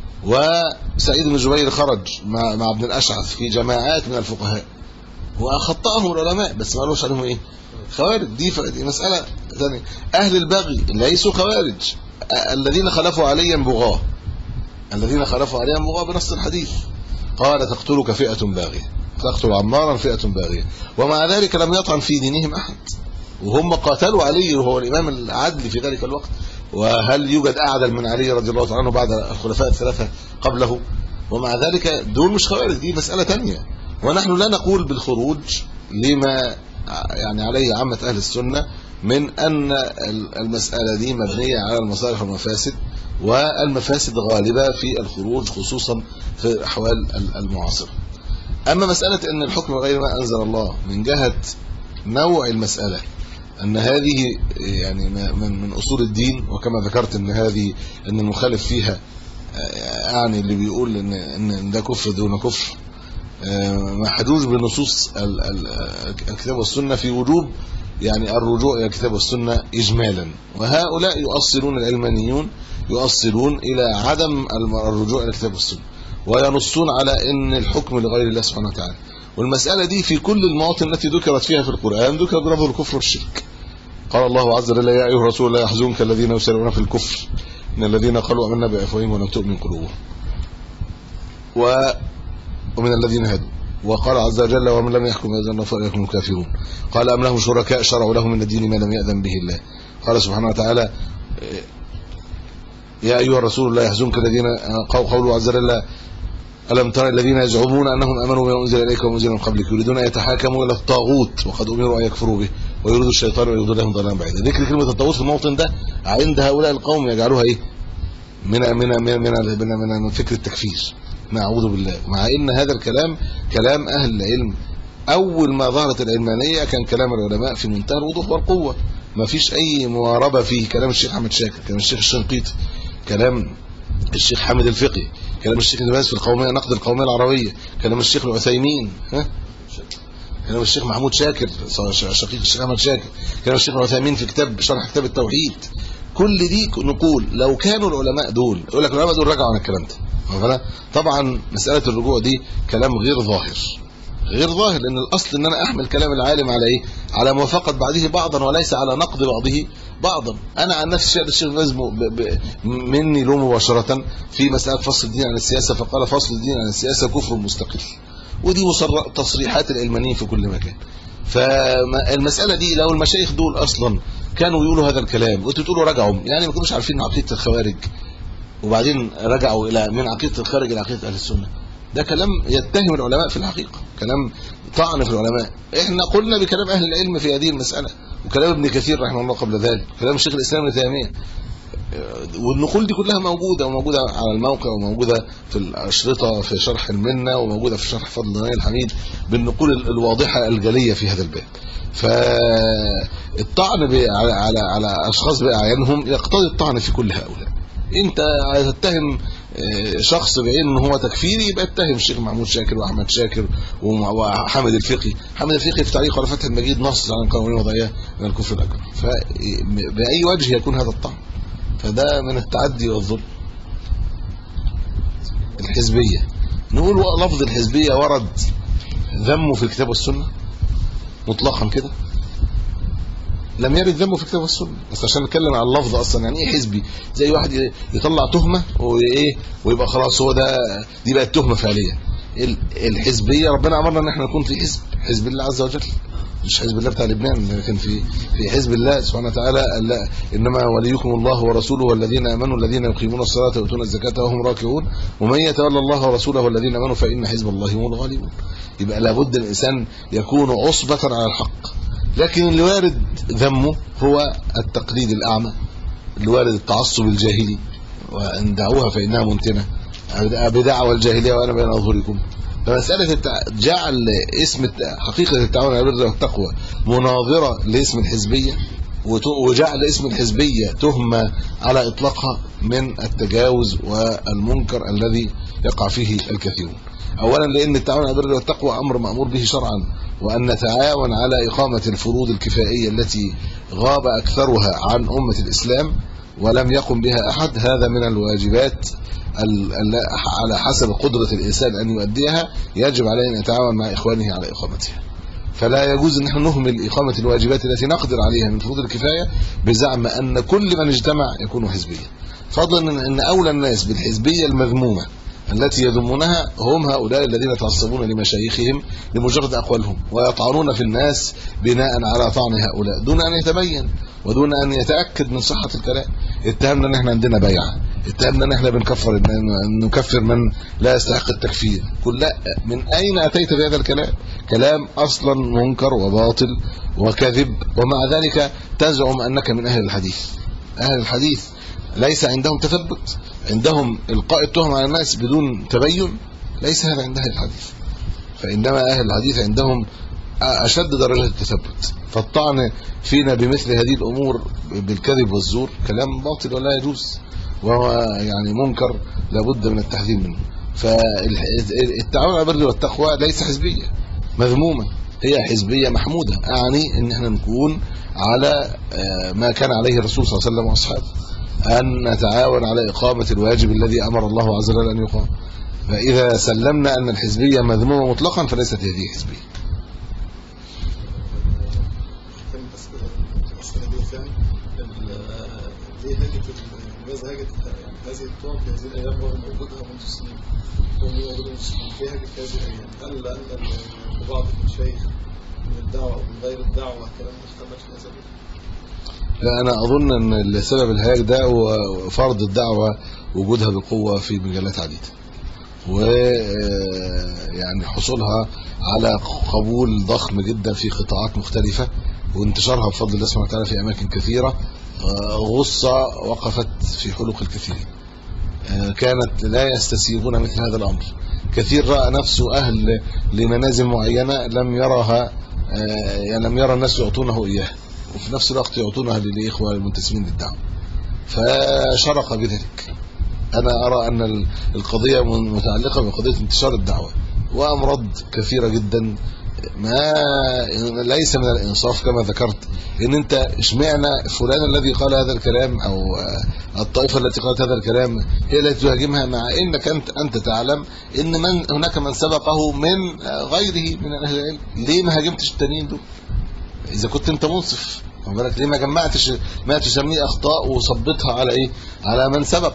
وسعيد بن جبير خرج مع مع ابن الاشعث في جماعات من الفقهاء واخطاهم العلماء، بس ما قالوش عليهم ايه خوارج. دي مساله ثانيه. اهل البغي ليسوا خوارج، الذين خلفوا عليا بغاه، الذين خلفوا عليا بغاه بنص الحديث قال تقتلك فئه باغيه، تقتل عمارا فئه باغيه، ومع ذلك لم يطعن في دينهم احد، وهم قاتلوا علي وهو الامام العادل في ذلك الوقت. وهل يوجد اعدل من علي رضي الله عنه بعد الخلفاء الثلاثه قبله؟ ومع ذلك دول مش خوارج، دي مساله ثانيه. ونحن لا نقول بالخروج لما يعني عليه عامه اهل السنه من ان المساله دي مبنيه على المصالح والمفاسد، والمفاسد غالبه في الخروج خصوصا في الاحوال المعاصره. اما مساله ان الحكم غير ما انزل الله من جهه نوع المساله، ان هذه يعني من من اصول الدين، وكما ذكرت ان هذه ان المخالف فيها يعني اللي بيقول ان ان ده كفر دون كفر ما حدوش بنصوص الكتاب والسنه في وجوب يعني الرجوع الى الكتاب والسنه اجمالا. وهؤلاء يؤصلون العلمانيون يؤصلون الى عدم الرجوع الى الكتاب والسنه، وينصون على ان الحكم لغير الله سبحانه وتعالى. والمساله دي في كل المواطن التي ذكرت فيها في القران ذكر لفظ الكفر والشرك. قال الله عز وجل يا ايها الرسول لا يحزنك الذين يسارعون في الكفر ان الذين قالوا آمنا بافواههم ولم تؤمن قلوبهم ومن الذين هادوا. وقال عز وجل ومن لم يحكم بما أنزل الله فأولئك هم الكافرون. قال أم لهم شركاء شرعوا لهم من الدين ما لم يأذن به الله. قال سبحانه وتعالى يا ايها الرسول لا يحزنك الذين قولوا عز وجل ألم ترى الذين يزعمون أنهم آمنوا بما أنزل إليك وما أنزل من قبلك يريدون أن يتحاكموا إلى الطاغوت وقد أمروا أن يكفروا به ويريد الشيطان أن يضلهم لهم ضلالا بعيدا. ذكر كلمة الطاغوت في الموطن ده عند هؤلاء القوم يجعلوها إيه من من من من, من, من فكر التكفير، نعوذ بالله. مع إن هذا الكلام كلام أهل العلم. أول ما ظهرت العلمانية كان كلام العلماء في منتهى الوضوح والقوة، ما فيش أي مواربة فيه. كلام الشيخ أحمد شاكر، كلام الشيخ الشنقيطي، كلام الشيخ حامد الفقي، كلام الشيخ ابن باز في القوميه نقد القوميه العربيه، كلام الشيخ العثيمين، ها كلام الشيخ محمود شاكر شقيق الشيخ احمد شاكر، كلام الشيخ العثيمين في كتاب شرح كتاب التوحيد. كل دي نقول لو كانوا العلماء دول يقول لك العلماء دول رجعوا عن الكلام ده. طبعا مساله الرجوع دي كلام غير ظاهر، غير ظاهر، لان الاصل ان انا احمل كلام العالم على ايه؟ على موافقه بعضه بعضا وليس على نقد بعضه بعضا. انا عن نفسي الشيخ باز مني له مباشره في مساله فصل الدين عن السياسه، فقال فصل الدين عن السياسه كفر مستقل، ودي تصريحات العلمانيين في كل مكان. فالمساله دي لو المشايخ دول اصلا كانوا يقولوا هذا الكلام وانتوا تقولوا رجعوا، يعني ما كانوش عارفين عقيده الخوارج وبعدين رجعوا الى من عقيده الخارج الى عقيده اهل السنه، ده كلام يتهم العلماء في الحقيقه، كلام طعن في العلماء. احنا قلنا بكلام اهل العلم في هذه المساله، وكلام ابن كثير رحمه الله قبل ذلك، كلام الشيخ الاسلام ابن تيميه، والنقول دي كلها موجوده، وموجوده على الموقع، وموجوده في الاشرطه في شرح المنه، وموجوده في شرح فضل الغني الحميد بالنقول الواضحه الجليه في هذا الباب. فالطعن على على على اشخاص باعيانهم يقتضي الطعن في كل هؤلاء. انت تتهم شخص بعين ان هو تكفيري، يبقى اتهم الشيخ محمود شاكر واحمد شاكر وحامد الفقي. حامد الفقي في تعليق على فتح المجيد نص على القوانين الوضعيه من الكفر الاكبر، فباي وجه يكون هذا الطعن؟ فده من التعدي والظلم. الحزبيه، نقول لفظ الحزبيه ورد ذمه في الكتاب والسنه مطلقا كده؟ لم يرد ذمه في الكتاب والسنه، بس عشان نتكلم على اللفظ اصلا. يعني ايه حزبي؟ زي واحد يطلع تهمه وايه ويبقى خلاص هو ده، دي بقت تهمه فعليه. الحزبيه ربنا امرنا ان احنا نكون في حزب حزب الله عز وجل، مش حزب الله بتاع لبنان، لكن في في حزب الله سبحانه وتعالى. انما وليكم الله ورسوله والذين امنوا الذين يقيمون الصلاه ويؤتون الزكاه وهم راكعون ومن يتولى الله ورسوله والذين امنوا فان حزب الله هم الغالبون. يبقى لابد الانسان يكون عصبه على الحق. لكن اللي وارد ذمه هو التقليد الاعمى، اللي وارد التعصب الجاهلي، وان دعوها فانها منتنه بدعوى الجاهليه وانا بين اظهركم. فمساله جعل اسم حقيقه التعاون على البر والتقوى مناظره لاسم الحزبيه، وجعل اسم الحزبيه تهمه على اطلاقها من التجاوز والمنكر الذي يقع فيه الكثيرون. اولا لان التعاون على البر والتقوى امر مأمور به شرعا، وان نتعاون على اقامه الفروض الكفائيه التي غاب اكثرها عن امه الاسلام ولم يقم بها احد، هذا من الواجبات على حسب قدرة الإنسان أن يؤديها، يجب عليه أن يتعاون مع إخوانه على إقامتها. فلا يجوز أن نحن نهمل إقامة الواجبات التي نقدر عليها من فروض الكفاية بزعم أن كل من اجتمع يكون حزبيا، فضلا أن أولى الناس بالحزبية المذمومة التي يذمونها هم هؤلاء الذين يتعصبون لمشايخهم لمجرد أقوالهم، ويطعنون في الناس بناء على طعن هؤلاء دون أن يتبين ودون أن يتأكد من صحة الكلام. اتهمنا أن احنا عندنا بيعة، اتهمنا أن احنا بنكفر نكفر من لا يستحق التكفير. كل من أين أتيت بهذا الكلام؟ كلام أصلا منكر وباطل وكذب، ومع ذلك تزعم أنك من أهل الحديث. أهل الحديث ليس عندهم تثبت، عندهم إلقاء التهم على الناس بدون تبين، ليس هذا عند أهل الحديث. فإنما أهل الحديث عندهم أشد درجة التثبت. فالطعن فينا بمثل هذه الأمور بالكذب والزور كلام باطل ولا يجوز، وهو يعني منكر لابد من التحذير منه. فالتعاون على البر والتقوى ليس حزبية مذمومة، هي حزبية محمودة. أعني أن احنا نكون على ما كان عليه الرسول صلى الله عليه وسلم وأصحابه، أن نتعاون على إقامة الواجب الذي أمر الله عز وجل أن يقام. فإذا سلمنا أن الحزبية مذمومة مطلقا فليست هذه حزبية. هذه الطاقة في هذه الأيام رغم وجودها منذ سنين رغم وجودها منذ سنين في هذه الأيام، هل لأن بعض المشايخ من الدعوة أو من غير الدعوة كلام مختلف في هذا؟ لا، أنا أظن أن السبب الهياج ده هو فرض الدعوة وجودها بقوة في مجالات عديدة، ويعني حصولها على قبول ضخم جدا في قطاعات مختلفة، وانتشارها بفضل الله سبحانه وتعالى في أماكن كثيرة. غصة وقفت في حلق الكثيرين، كانت لا يستسيغون مثل هذا الأمر. كثير رأى نفسه أهل لمنازل معينة لم يرها، يعني لم يرى الناس يعطونه إياه، وفي نفس الوقت يعطونها للإخوة المنتسبين للدعوة، فشرق بذلك. أنا أرى أن القضية متعلقة بقضية انتشار الدعوة وأمراض كثيرة جدا، ما ليس من الانصاف كما ذكرت ان انت اشمعنى فلان الذي قال هذا الكلام او الطائفه التي قالت هذا الكلام هي التي تهاجمها، مع انك انت انت تعلم ان من هناك من سبقه من غيره من اهل العلم. ليه ما هاجمتش التانيين دول اذا كنت انت منصف؟ خد بالك، ليه ما جمعتش ما تسميه اخطاء وصبتها على ايه؟ على من سبق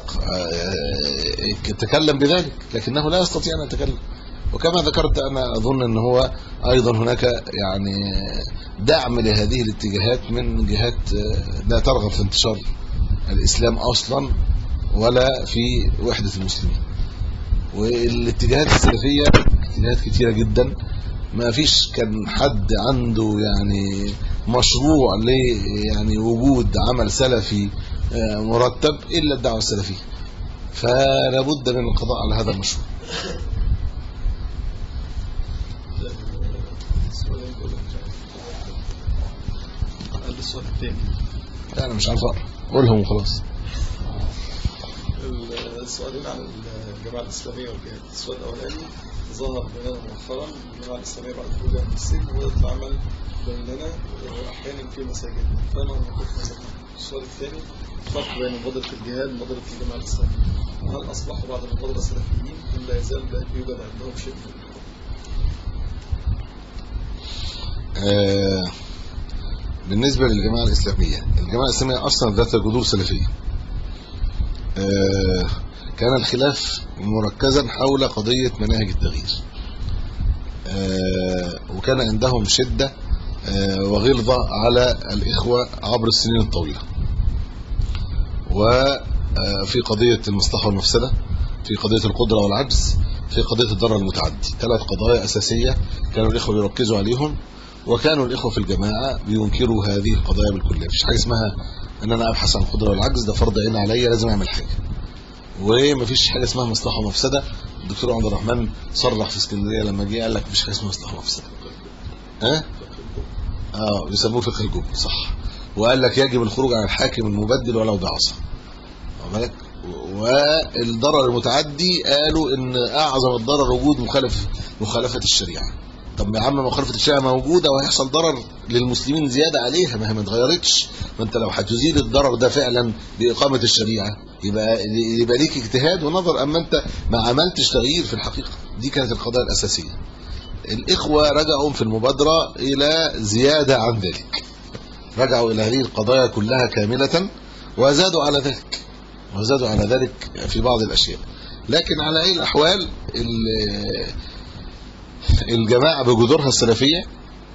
تكلم بذلك، لكنه لا يستطيع ان يتكلم. وكما ذكرت أنا أظن أن هو أيضا هناك يعني دعم لهذه الاتجاهات من جهات لا ترغب في انتشار الإسلام أصلا ولا في وحدة المسلمين. والاتجاهات السلفية اتجاهات كثيرة جدا، ما فيش كان حد عنده يعني مشروع ل يعني وجود عمل سلفي مرتب إلا الدعوة السلفية، فلا بد من القضاء على هذا المشروع. السؤال الثاني لا انا مش عارف اقرا، قولهم وخلاص. السؤالين عن الجماعه الاسلاميه والجهاد. السؤال الاولاني ظهر بيننا مؤخرا الجماعه الاسلاميه بعد خروجها من السجن وبدات العمل بيننا واحيانا في مساجد، فانا نقطه. السؤال الثاني فرق بين مبادره الجهاد ومبادره الجماعه الاسلاميه، هل اصبحوا بعد المبادره سلفيين ام لا يزال يوجد عندهم شيء؟ آه بالنسبة للجماعة الإسلامية، الجماعة الإسلامية أصلا ذات جذور سلفية. آه كان الخلاف مركزا حول قضية مناهج التغيير، وكان عندهم شدة وغلظة على الإخوة عبر السنين الطويلة، وفي قضية المصلحة والمفسدة، في قضية القدرة والعجز، في قضية الضرر المتعدي. ثلاث قضايا أساسية كانوا الإخوة بيركزوا عليهم، وكانوا الإخوة في الجماعة بينكروا هذه القضايا بالكلية. مفيش حاجة اسمها أن أنا أبحث عن القدرة والعجز، ده فرض عين عليا لازم أعمل حاجة. ومفيش حاجة اسمها مصلحة ومفسدة. الدكتور عبد الرحمن صرح في اسكندرية لما جه قال لك مفيش حاجة اسمها مصلحة ومفسدة. ها؟ اه بيسموه فقه الجبر، صح. وقال لك يجب الخروج عن الحاكم المبدل ولو بعصا. بالك؟ والضرر المتعدي قالوا ان اعظم الضرر وجود مخالف مخالفه الشريعه. طب يا عم مخالفه الشريعه موجوده وهيحصل ضرر للمسلمين زياده عليها، ما هي ما اتغيرتش. ما انت لو هتزيل الضرر ده فعلا باقامه الشريعه يبقى يبقى ليك اجتهاد ونظر، اما انت ما عملتش تغيير في الحقيقه. دي كانت القضايا الاساسيه. الاخوه رجعوا في المبادره الى زياده عن ذلك، رجعوا الى هذه القضايا كلها كامله وزادوا على ذلك وزادوا على ذلك في بعض الاشياء. لكن على اي الاحوال الجماعه بجذورها السلفيه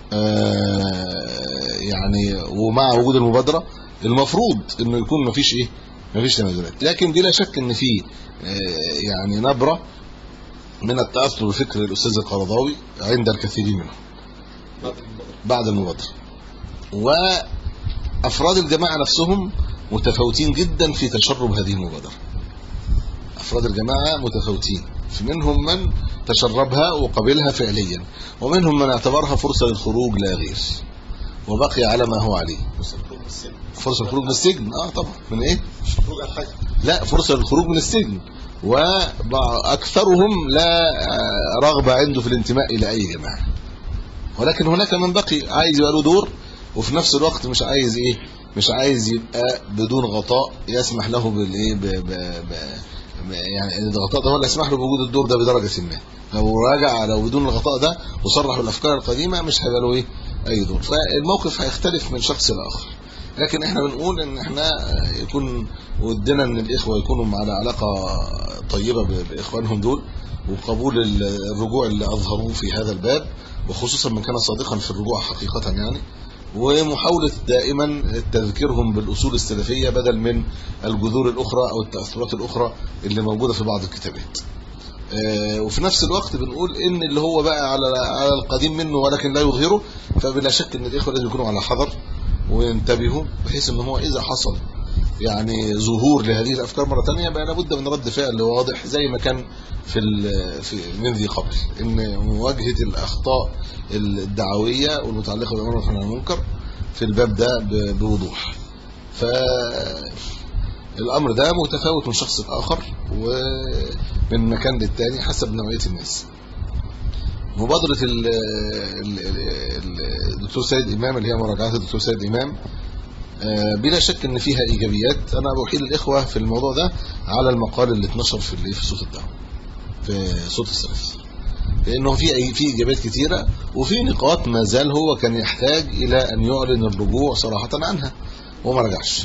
يعني ومع وجود المبادره المفروض انه يكون مفيش ايه مفيش تنازلات. لكن بلا شك ان في يعني نبره من التاثر بفكر الاستاذ القرضاوي عند الكثيرين منهم بعد المبادره. وافراد الجماعه نفسهم متفاوتين جدا في تشرب هذه المبادره. افراد الجماعه متفاوتين، في منهم من تشربها وقبلها فعليا، ومنهم من اعتبرها فرصه للخروج لا غير وبقي على ما هو عليه. فرصه للخروج من السجن. اه طبعا. من ايه؟ مش خروج على حاجه، لا، فرصه للخروج من السجن. واكثرهم لا رغبه عنده في الانتماء الى اي جماعه، ولكن هناك من بقي عايز يبقى له دور، وفي نفس الوقت مش عايز ايه مش عايز يبقى بدون غطاء يسمح له بالايه ب... ب... ب... يعني الغطاء ده هو اللي يسمح له بوجود الدور ده بدرجه ما. لو راجع لو بدون الغطاء ده وصرح بالافكار القديمه مش هيبقى له ايه اي دور. فالموقف هيختلف من شخص لاخر. لكن احنا بنقول ان احنا يكون ودنا ان الاخوه يكونوا على علاقه طيبه باخوانهم دول، وقبول الرجوع اللي اظهروه في هذا الباب، وخصوصا من كان صادقا في الرجوع حقيقه يعني، ومحاولة دائما تذكيرهم بالأصول السلفية بدل من الجذور الأخرى أو التأثيرات الأخرى اللي موجودة في بعض الكتابات. وفي نفس الوقت بنقول إن اللي هو بقى على على القديم منه ولكن لا يظهره، فبلا شك إن الإخوة لازم يكونوا على حذر وينتبهوا، بحيث إن هو إذا حصل يعني ظهور لهذه الأفكار مرة ثانية بقى لابد من رد فعل واضح زي ما كان في في من ذي قبل، إن مواجهة الأخطاء الدعوية والمتعلقة بالأمر والنهي عن المنكر في الباب ده بوضوح. فالأمر ده متفاوت من شخص لآخر ومن مكان للتاني حسب نوعية الناس. مبادرة الدكتور سيد إمام اللي هي مراجعات الدكتور سيد إمام بلا شك ان فيها ايجابيات. انا بوحيد الاخوه في الموضوع ده على المقال اللي اتنشر في اللي في صوت الدعوه في صوت السلف، لانه في في ايجابيات كتيره، وفي نقاط ما زال هو كان يحتاج الى ان يعلن الرجوع صراحه عنها وما رجعش.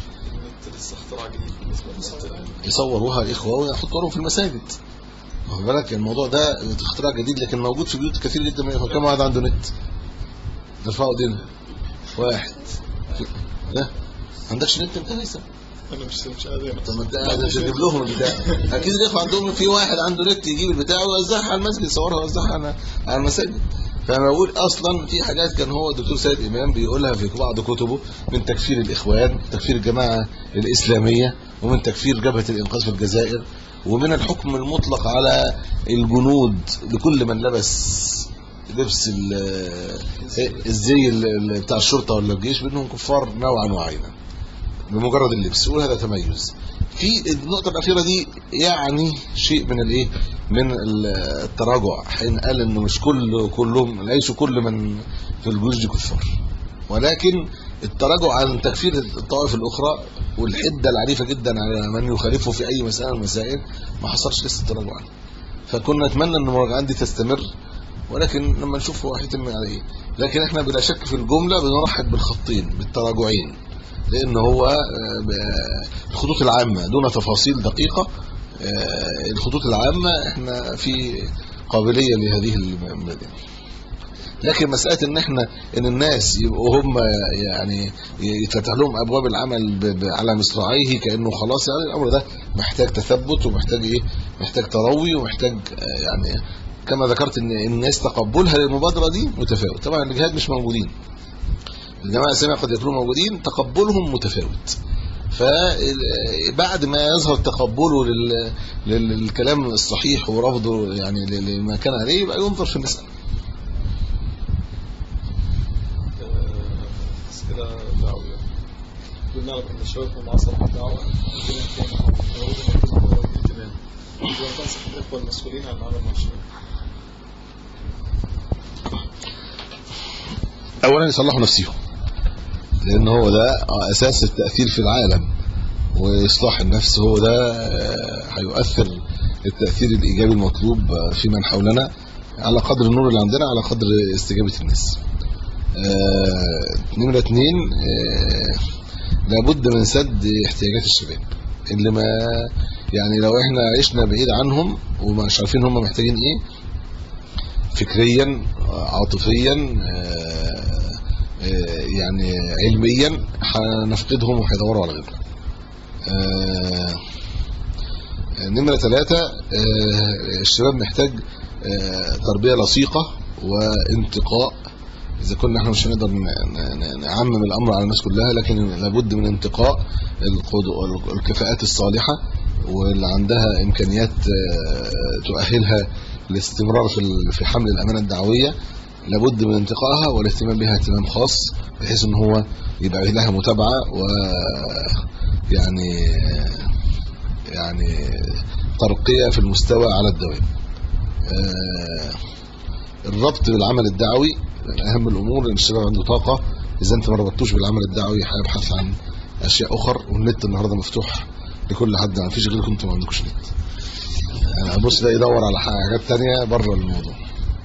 يصوروها الاخوه ويحطوها في المساجد. واخد بالك الموضوع ده اختراع جديد لكن موجود في بيوت كثير جدا من الاخوه. كم واحد عنده نت؟ ارفعوا ايدينا. واحد. ها عندكش نت انت لسه؟ انا مش مش قادر. طب ما انت قاعد تجيب لهم البتاع. اكيد الاخوه عندهم في واحد عنده نت يجيب البتاع ويوزعها على المسجد، يصورها ويوزعها على على المساجد. فانا بقول اصلا في حاجات كان هو الدكتور سيد امام بيقولها في بعض كتبه من تكفير الاخوان، تكفير الجماعه الاسلاميه، ومن تكفير جبهه الانقاذ في الجزائر، ومن الحكم المطلق على الجنود لكل من لبس لبس الزي بتاع الشرطه ولا الجيش بانهم كفار نوعا وعينا بمجرد اللبس، يقول هذا تميز. في النقطه الاخيره دي يعني شيء من الايه من التراجع، حين قال انه مش كل كلهم ليسوا كل من في الجيوش دي كفار، ولكن التراجع عن تكفير الطوائف الاخرى والحده العنيفه جدا على من يخالفه في اي مساله من المسائل ما حصلش لسه التراجع عنه. فكنا نتمنى ان المراجعات دي تستمر، ولكن لما نشوف هو هيتم على ايه. لكن احنا بلا شك في الجمله بنرحب بالخطين بالتراجعين، لان هو الخطوط العامه دون تفاصيل دقيقه الخطوط العامة احنا في قابلية لهذه المبادئ. لكن مسألة ان احنا ان الناس يبقوا هم يعني يتفتح لهم ابواب العمل على مصراعيه كأنه خلاص، يعني الامر ده محتاج تثبت ومحتاج ايه محتاج تروي ومحتاج يعني كما ذكرت ان الناس تقبلها للمبادرة دي متفاوت. طبعا الجهاد مش موجودين، الجماعة الإسلامية قد يكونوا موجودين، تقبلهم متفاوت. فبعد ما يظهر تقبله للكلام الصحيح ورفضه يعني لما كان عليه يبقى ينظر في المسألة. أسئلة دعوية. قلنا لك أن الشباب هم عصر الدعوة اهتمام. إذا تنصح الإخوة المسؤولين عن العمل مع الشباب؟ أولا يصلحوا نفسهم، لأن هو ده أساس التأثير في العالم، وإصلاح النفس هو ده هيؤثر التأثير الإيجابي المطلوب في من حولنا على قدر النور اللي عندنا، على قدر استجابة الناس. نمرة اتنين، لابد من سد احتياجات الشباب اللي ما يعني لو احنا عشنا بعيد عنهم ومش عارفين هم محتاجين ايه فكريا عاطفيا يعني علميا، هنفقدهم وهيدوروا على غيرنا. نمرة ثلاثة، الشباب محتاج تربية لصيقة وانتقاء. إذا كنا احنا مش هنقدر نعمم الأمر على الناس كلها، لكن لابد من انتقاء الكفاءات الصالحة واللي عندها إمكانيات تؤهلها للاستمرار في حمل الأمانة الدعوية، لابد من انتقائها والاهتمام بها اهتمام خاص، بحيث ان هو يبقى لها متابعة ويعني يعني ترقية في المستوى على الدوام. الربط بالعمل الدعوي من اهم الامور، ان الشباب عنده طاقة. اذا انت ما ربطتوش بالعمل الدعوي هيبحث عن اشياء اخرى، والنت النهارده مفتوح لكل حد، ما فيش غيركم انتوا ما عندكوش نت. يعني ابص ده يدور على حاجات تانية بره الموضوع.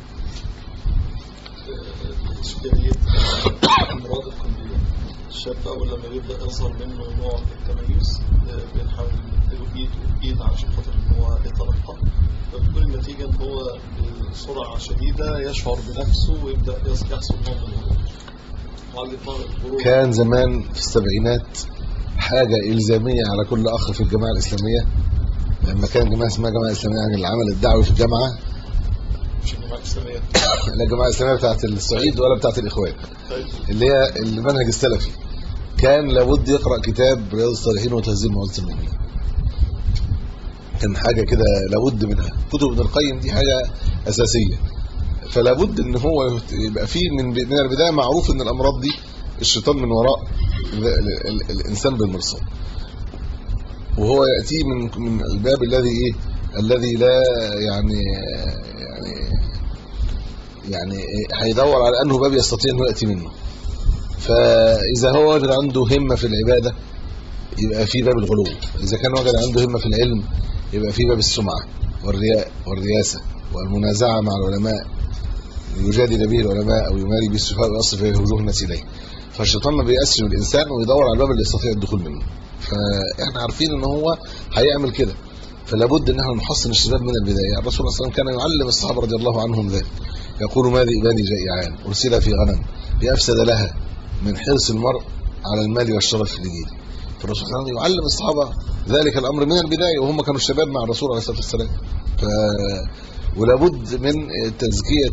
أمراض القلبية، الشاب أول لما يبدأ يظهر منه نوع التميز بنحاول نديله إيد وإيد عشان خاطر إن هو يتلقى، فبتكون النتيجة إن هو بسرعة شديدة يشعر بنفسه ويبدأ يحصل نوع من الغرور. كان زمان في السبعينات حاجة إلزامية على كل أخ في الجماعة الإسلامية، لما كان جماعة اسمها جماعة إسلامية عن العمل الدعوي في الجامعة، مش الجماعة الإسلامية، لا الجماعة الإسلامية بتاعت الصعيد ولا بتاعت الإخوان، اللي هي المنهج السلفي. كان لابد يقرأ كتاب رياض الصالحين وتهذيب معضلة المؤمنين، كان حاجة كده لابد منها. كتب ابن القيم دي حاجة أساسية، فلابد ان هو يبقى فيه من من البداية معروف ان الأمراض دي الشيطان من وراء الإنسان بالمرصاد، وهو يأتي من من الباب الذي ايه الذي لا يعني يعني يعني هيدور على انه باب يستطيع انه ياتي منه. فاذا هو وجد عنده همه في العباده يبقى في باب الغلو، اذا كان وجد عنده همه في العلم يبقى في باب السمعه والرياء والرياسه والمنازعه مع العلماء، يجادل به العلماء او يماري به السفهاء ويصرف وجوه الناس اليه. فالشيطان ما بيأسر الانسان ويدور على الباب اللي يستطيع الدخول منه، فاحنا عارفين ان هو هيعمل كده. فلا بد ان احنا نحصن الشباب من البدايه. الرسول صلى الله عليه وسلم كان يعلم الصحابه رضي الله عنهم ذلك، يقول ما ذئبان جائعان ارسل في غنم بافسد لها من حرص المرء على المال والشرف في الدين. فالرسول صلى الله عليه وسلم يعلم الصحابه ذلك الامر من البدايه، وهم كانوا الشباب مع الرسول عليه الصلاه والسلام. ف ولا بد من تزكيه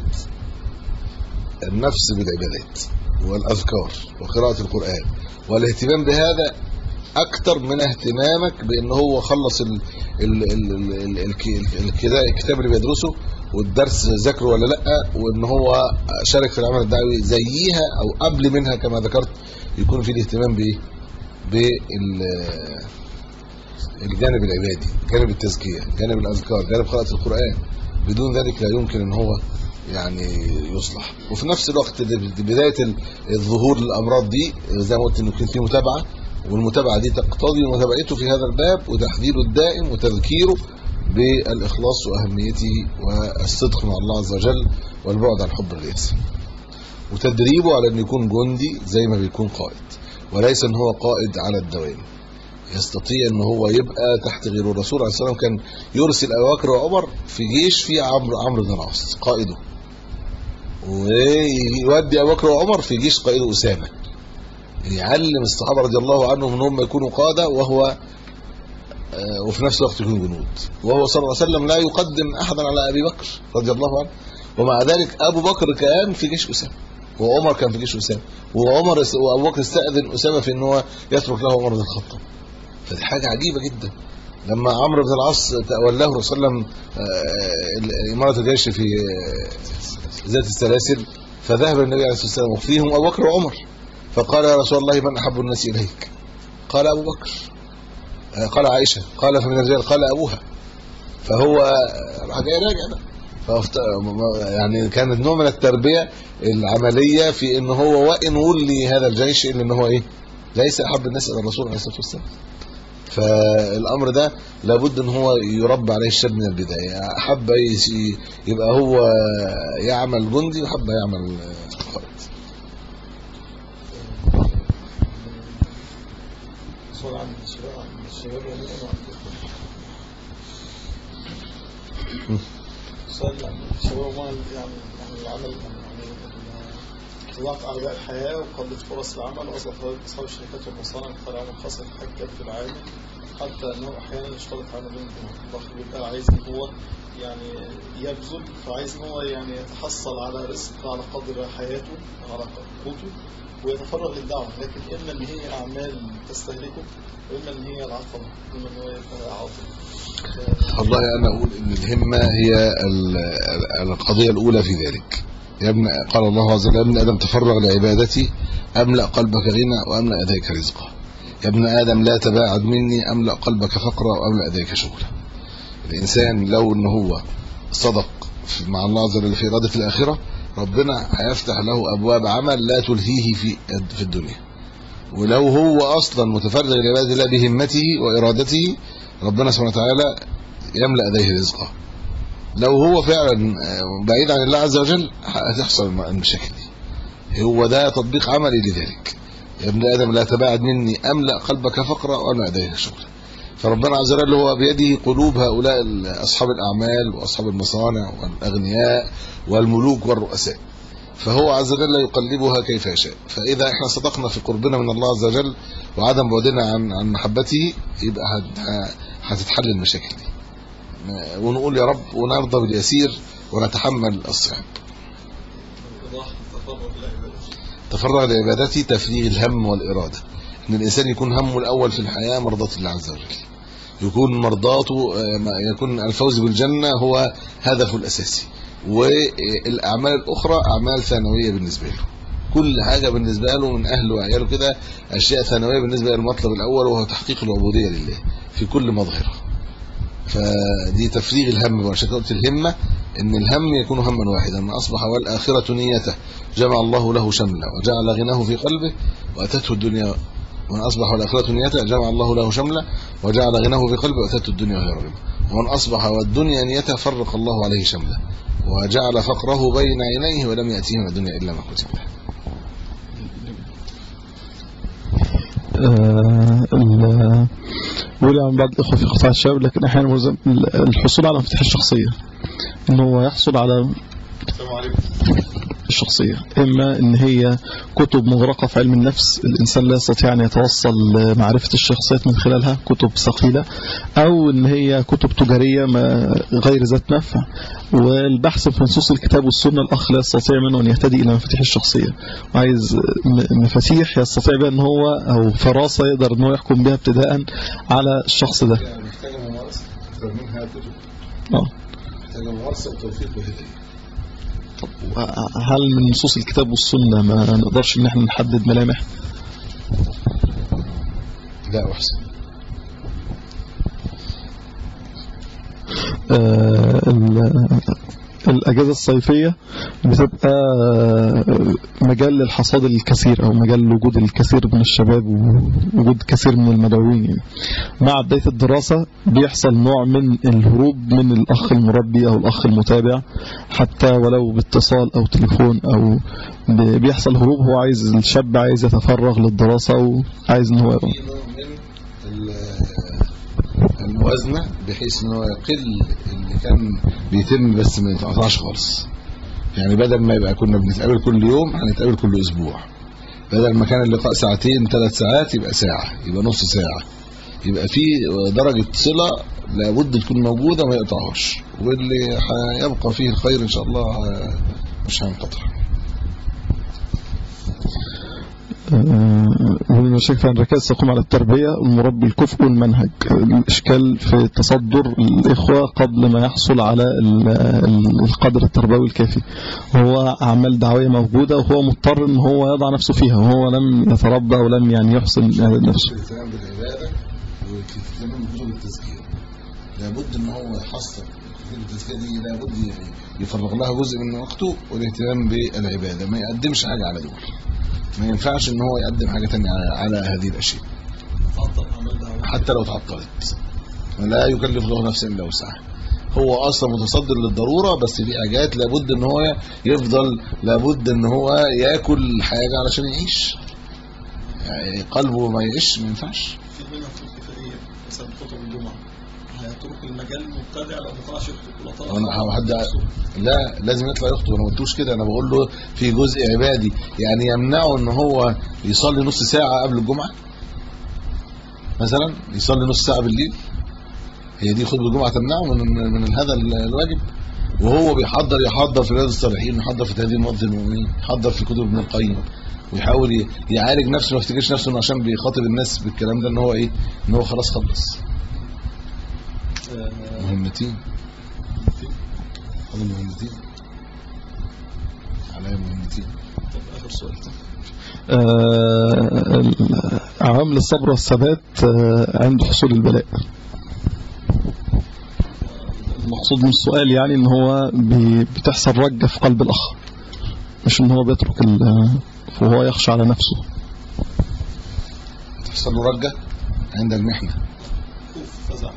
النفس بالعبادات والاذكار وقراءه القران، والاهتمام بهذا اكتر من اهتمامك بان هو خلص ال ال ال ال الكتاب اللي بيدرسه والدرس ذاكره ولا لا، وان هو شارك في العمل الدعوي زيها او قبل منها كما ذكرت. يكون في الاهتمام بايه بالجانب العبادي، جانب التزكيه، جانب الاذكار، جانب قراءه القران. بدون ذلك لا يمكن ان هو يعني يصلح. وفي نفس الوقت بدايه الظهور للامراض دي زي ما قلت انه يكون في متابعه، والمتابعه دي تقتضي متابعته في هذا الباب وتحذيره الدائم وتذكيره بالاخلاص واهميته والصدق مع الله عز وجل والبعد عن حب الرياسه، وتدريبه على ان يكون جندي زي ما بيكون قائد، وليس ان هو قائد على الدوام. يستطيع ان هو يبقى تحت غيره. الرسول عليه الصلاه والسلام كان يرسل ابو بكر وعمر في جيش فيه عمرو عمرو بن العاص قائده، ويودي ابو بكر وعمر في جيش قائده اسامه، يعلم الصحابه رضي الله عنهم ان هم يكونوا قاده وهو وفي نفس الوقت يكونوا جنود، وهو صلى الله عليه وسلم لا يقدم احدا على ابي بكر رضي الله عنه، ومع ذلك ابو بكر كان في جيش اسامه وعمر كان في جيش اسامه، وعمر وابو بكر استاذن اسامه في ان هو يترك له عمر بن الخطاب. فدي حاجه عجيبه جدا. لما عمرو بن العاص تولاه الرسول صلى الله عليه وسلم اماره الجيش في ذات السلاسل، فذهب النبي عليه الصلاه والسلام وفيهم ابو بكر وعمر، فقال يا رسول الله من احب الناس اليك؟ قال ابو بكر. قال عائشه. قال فمن الرجال؟ قال ابوها. فهو راح جاي راجع بقى، يعني كانت نوع من التربيه العمليه في ان هو وان ولي هذا الجيش الا ان هو ايه ليس احب الناس الى الرسول عليه الصلاه والسلام. فالامر ده لابد ان هو يربى عليه الشاب من البدايه، احب يبقى هو يعمل جندي وحب يعمل قائد. سؤال عن الشباب سؤال عن الشباب يعني العمل، يعني ضغط على باقي الحياه وقلت فرص العمل، واصبح اصحاب الشركات والمصانع بتاع العمل خاصه تتحكم في العالم، حتى انه احيانا يشترط على بنت الضغط بيبقى عايز ان هو يعني يبذل، فعايز ان هو يعني يتحصل على رزق على قدر حياته على قوته ويتفرغ للدعوه، لكن اما ان هي اعمال تستهلكه واما ان هي العطله، اما ان هو يبقى عاطل. والله انا اقول ان الهمه هي القضيه الاولى في ذلك. يا ابن قال الله عز وجل: يا ابن ادم تفرغ لعبادتي املا قلبك غنى واملا يديك رزقا. يا ابن ادم لا تباعد مني املا قلبك فقرا واملا يديك شغلا. الانسان لو ان هو صدق مع الله عز وجل في اراده الاخره، ربنا هيفتح له ابواب عمل لا تلهيه في في الدنيا. ولو هو اصلا متفرغ لعباده الله بهمته وارادته، ربنا سبحانه وتعالى يملا يديه رزقا. لو هو فعلا بعيد عن الله عز وجل هتحصل المشاكل دي. هو ده تطبيق عملي لذلك. يا ابن ادم لا تباعد مني املا قلبك فقرا واملا يديك شغلا. فربنا عز وجل هو بيده قلوب هؤلاء اصحاب الاعمال واصحاب المصانع والاغنياء والملوك والرؤساء، فهو عز وجل يقلبها كيف يشاء. فاذا احنا صدقنا في قربنا من الله عز وجل وعدم بعدنا عن عن محبته، يبقى هتتحل المشاكل دي، ونقول يا رب ونرضى باليسير ونتحمل الصعب. تفرغ لعبادتي تفريغ الهم والاراده، ان الانسان يكون همه الاول في الحياه مرضاه الله عز وجل، يكون مرضاته يكون الفوز بالجنه هو هدفه الاساسي، والاعمال الاخرى اعمال ثانويه بالنسبه له. كل حاجه بالنسبه له من اهله وعياله كده اشياء ثانويه بالنسبه للمطلب الاول، وهو تحقيق العبوديه لله في كل مظهره. فدي تفريغ الهم. وعشان قلت الهمه ان الهم يكون هما واحدا. من اصبح والاخره نيته جمع الله له شملا وجعل غناه في قلبه واتته الدنيا. من اصبح والاخره نيته جمع الله له شملا وجعل غناه في قلبه واتته الدنيا وهي راغمه. ومن اصبح والدنيا نيته فرق الله عليه شملا وجعل فقره بين عينيه ولم ياتيه من الدنيا الا ما كتب له. آه بقول عن بعض الاخوه في قطاع الشباب، لكن احيانا ملزم الحصول على مفاتيح الشخصيه، ان هو يحصل على الشخصيه، اما ان هي كتب مغرقه في علم النفس الانسان لا يستطيع ان يتوصل لمعرفه الشخصيات من خلالها، كتب ثقيله، او ان هي كتب تجاريه ما غير ذات نفع. والبحث في نصوص الكتاب والسنه الاخ لا يستطيع منه ان يهتدي الى مفاتيح الشخصيه، وعايز مفاتيح يستطيع بها ان هو او فراسه يقدر ان هو يحكم بها ابتداء على الشخص ده. محتاجه ممارسه اكثر منها كتب. اه محتاجه ممارسه وتوفيق وهدايه. طب هل من نصوص الكتاب والسنه ما نقدرش ان احنا نحدد ملامح؟ لا احسن. آه الأجازة الصيفية بتبقى مجال للحصاد الكثير أو مجال لوجود الكثير من الشباب ووجود كثير من المدعوين. يعني مع بداية الدراسة بيحصل نوع من الهروب من الأخ المربي أو الأخ المتابع، حتى ولو باتصال أو تليفون، أو بيحصل هروب. هو عايز الشاب عايز يتفرغ للدراسة وعايز إن هو الموازنة بحيث انه يقل اللي كان بيتم بس ما يتقطعش خالص. يعني بدل ما يبقى كنا بنتقابل كل يوم هنتقابل كل اسبوع، بدل ما كان اللقاء ساعتين ثلاث ساعات يبقى ساعة، يبقى نص ساعة، يبقى في درجة صلة لابد تكون موجودة ما يقطعهاش، واللي هيبقى فيه الخير ان شاء الله مش هينقطع. من المشاكل عن ركائز تقوم على التربية المربي الكفء والمنهج. الإشكال في تصدر الإخوة قبل ما يحصل على القدر التربوي الكافي. هو أعمال دعوية موجودة وهو مضطر أن هو يضع نفسه فيها وهو لم يتربى ولم يعني يحسن نفسه. الالتزام بالعبادة والالتزام بكتب التزكية لابد أن هو يحصل كتب التزكية دي، لابد يفرغ لها جزء من وقته، والاهتمام بالعبادة ما يقدمش حاجة على دول، ما ينفعش ان هو يقدم حاجة تانية على هذه الاشياء حتى لو تعطلت. لا يكلف الله نفسا الا وسعها. هو اصلا متصدر للضرورة، بس في حاجات لابد ان هو يفضل، لابد ان هو ياكل حاجة علشان يعيش، يعني قلبه ما يعيش ما ينفعش. في منها كفاية مثلا خطب الجمعة هيترك المجال المبتدع لو ما طلعش يخطب ولا طلع حد لا لازم يطلع يخطب. انا ما قلتوش كده، انا بقول له في جزء عبادي يعني يمنعه ان هو يصلي نص ساعة قبل الجمعة مثلا، يصلي نص ساعة بالليل، هي دي خطبة الجمعة تمنعه من من هذا الواجب. وهو بيحضر يحضر في رياض الصالحين، يحضر في تهذيب موطن المؤمنين، يحضر في كتب ابن القيم، ويحاول يعالج نفسه ما يفتكرش نفسه انه عشان بيخاطب الناس بالكلام ده ان هو ايه، ان هو خلاص خلص. مهمتين هذا مهمتين على مهمتين. طب اخر سؤال عوامل الصبر والثبات عند حصول البلاء. المقصود من السؤال يعني ان هو بتحصل رجة في قلب الاخ، مش ان هو بيترك وهو يخشى على نفسه. تحصل له رجة عند المحنة، خوف فزع،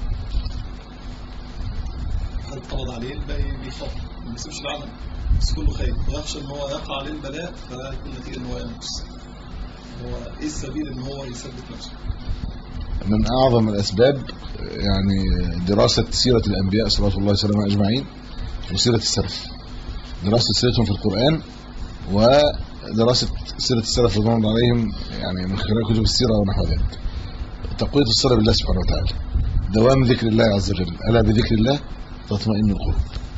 هتقبض عليه الباقي بيخاف ما بيسيبش العمل بس كله خايف ويخشى ان هو يقع عليه البلاء فيكون نتيجة ان هو ينقص. هو ايه السبيل ان هو يثبت نفسه؟ من اعظم الاسباب يعني دراسة سيرة الانبياء صلوات الله وسلامه اجمعين، وسيرة السلف، دراسة سيرتهم في القرآن ودراسة سيرة السلف رضوان الله عليهم يعني من خلال كتب السيرة ونحو ذلك. تقوية الصلة بالله سبحانه وتعالى، دوام ذكر الله عز وجل، ألا بذكر الله تطمئن القلوب.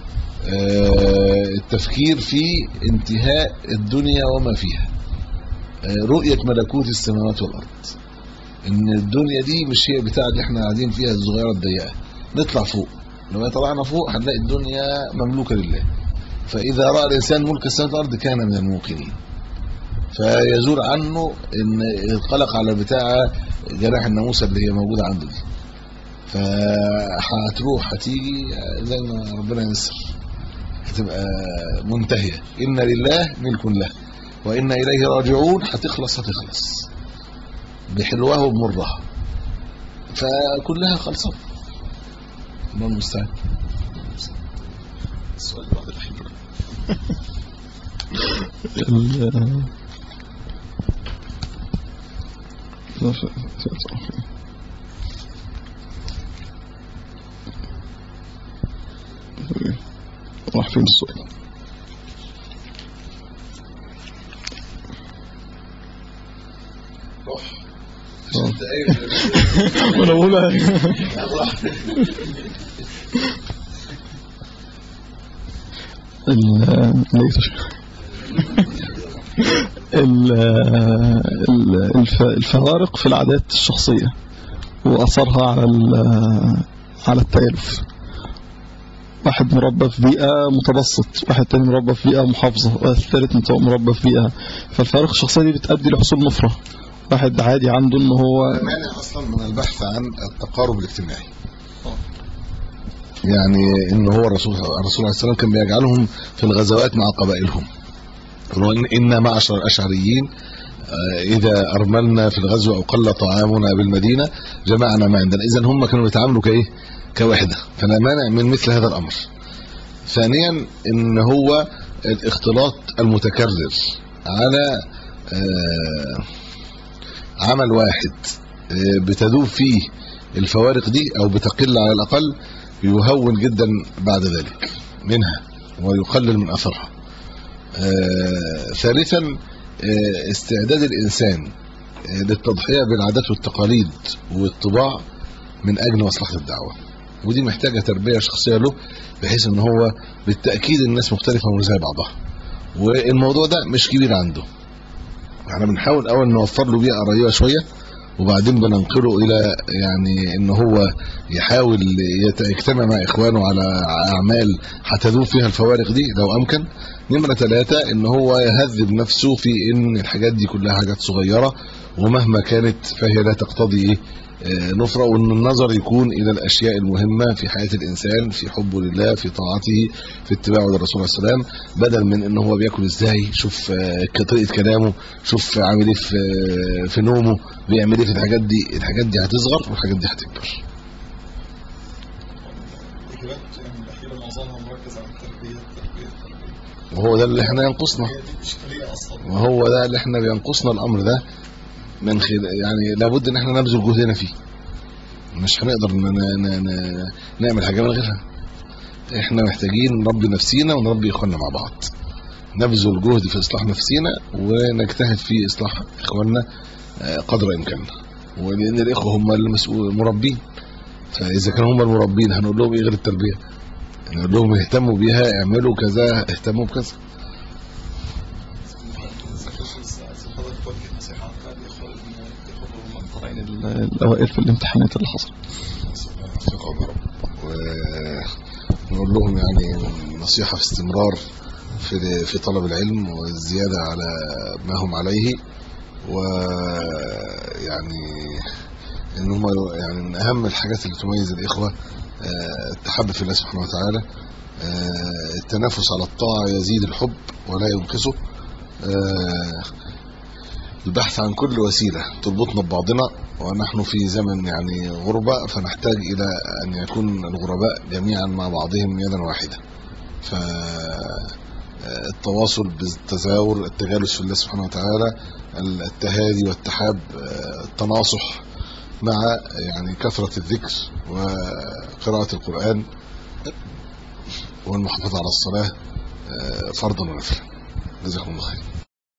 التفكير في انتهاء الدنيا وما فيها، رؤية ملكوت السماوات والأرض، ان الدنيا دي مش هي بتاع اللي احنا قاعدين فيها الصغيرة الضيقة، نطلع فوق. لما طلعنا فوق هنلاقي الدنيا مملوكة لله، فإذا رأى الإنسان ملك السماوات والأرض كان من الموقنين، فيزور عنه ان القلق على بتاع جناح الناموسة اللي هي موجودة عنده دي، فهتروح هتيجي زي ما ربنا ينصر، هتبقى منتهية. إن لله ملك له وإن إليه راجعون، هتخلص هتخلص بحلوها وبمرها، فكلها خلصة. الله المستعان. السؤال بعد الحين راح فين السؤال؟ روح وانا بقولها الفوارق في العادات الشخصية وأثرها على على التألف. واحد مربى في بيئة متبسط، واحد تاني مربى في بيئة محافظة، والثالث مربى في بيئة، فالفوارق الشخصية دي بتؤدي لحصول نفرة. واحد عادي عنده ان هو مانع اصلا من البحث عن التقارب الاجتماعي، يعني ان هو الرسول الرسول عليه السلام كان بيجعلهم في الغزوات مع قبائلهم، إن معشر الأشعريين إذا أرملنا في الغزو أو قل طعامنا بالمدينة جمعنا ما عندنا. إذن هم كانوا يتعاملوا كإيه؟ كوحدة، فلا مانع من مثل هذا الأمر. ثانيا إن هو الاختلاط المتكرر على عمل واحد بتذوب فيه الفوارق دي او بتقل على الاقل يهون جدا بعد ذلك منها ويقلل من اثرها. آه ثالثا آه استعداد الانسان آه للتضحيه بالعادات والتقاليد والطباع من اجل مصلحه الدعوه، ودي محتاجه تربيه شخصيه له بحيث ان هو بالتاكيد الناس مختلفه ومش زي بعضها، والموضوع ده مش كبير عنده. احنا بنحاول اول نوفر له بيئه قريبه شويه وبعدين بننقله الى يعني ان هو يحاول يجتمع مع اخوانه على اعمال هتذوب فيها الفوارق دي لو امكن. نمره ثلاثة ان هو يهذب نفسه في ان الحاجات دي كلها حاجات صغيره ومهما كانت فهي لا تقتضي ايه نفرة، وان النظر يكون الى الاشياء المهمه في حياه الانسان، في حبه لله، في طاعته، في اتباعه للرسول صلى الله عليه وسلم، بدل من ان هو بياكل ازاي، شوف طريقه كلامه، شوف عامل ايه في في نومه، بيعمل ايه في الحاجات دي. الحاجات دي هتصغر والحاجات دي هتكبر. وهو ده اللي احنا ينقصنا، وهو ده اللي احنا بينقصنا الامر ده من خلال يعني لابد ان احنا نبذل جهدنا فيه، مش هنقدر نعمل حاجه من غيرها. احنا محتاجين نربي نفسينا ونربي اخواننا مع بعض، نبذل جهد في اصلاح نفسينا ونجتهد في اصلاح اخواننا قدر امكاننا، ولان الاخوه هم المربين، فاذا كانوا هم المربين هنقول لهم ايه غير التربيه؟ نقول لهم اهتموا بيها، اعملوا كذا، اهتموا بكذا. الاوائل في الامتحانات اللي حصلت ونقول لهم يعني نصيحه في استمرار في في طلب العلم والزياده على ما هم عليه، ويعني ان هم يعني من اهم الحاجات اللي تميز الاخوه التحب في الله سبحانه وتعالى، التنافس على الطاعه يزيد الحب ولا ينقصه، البحث عن كل وسيله تربطنا ببعضنا، ونحن في زمن يعني غربه فنحتاج الى ان يكون الغرباء جميعا مع بعضهم يدا واحده. فالتواصل بالتزاور، التجالس في الله سبحانه وتعالى، التهادي والتحاب، التناصح مع يعني كثره الذكر وقراءه القرآن والمحافظه على الصلاه فرضا ونفلا. جزاكم الله خير.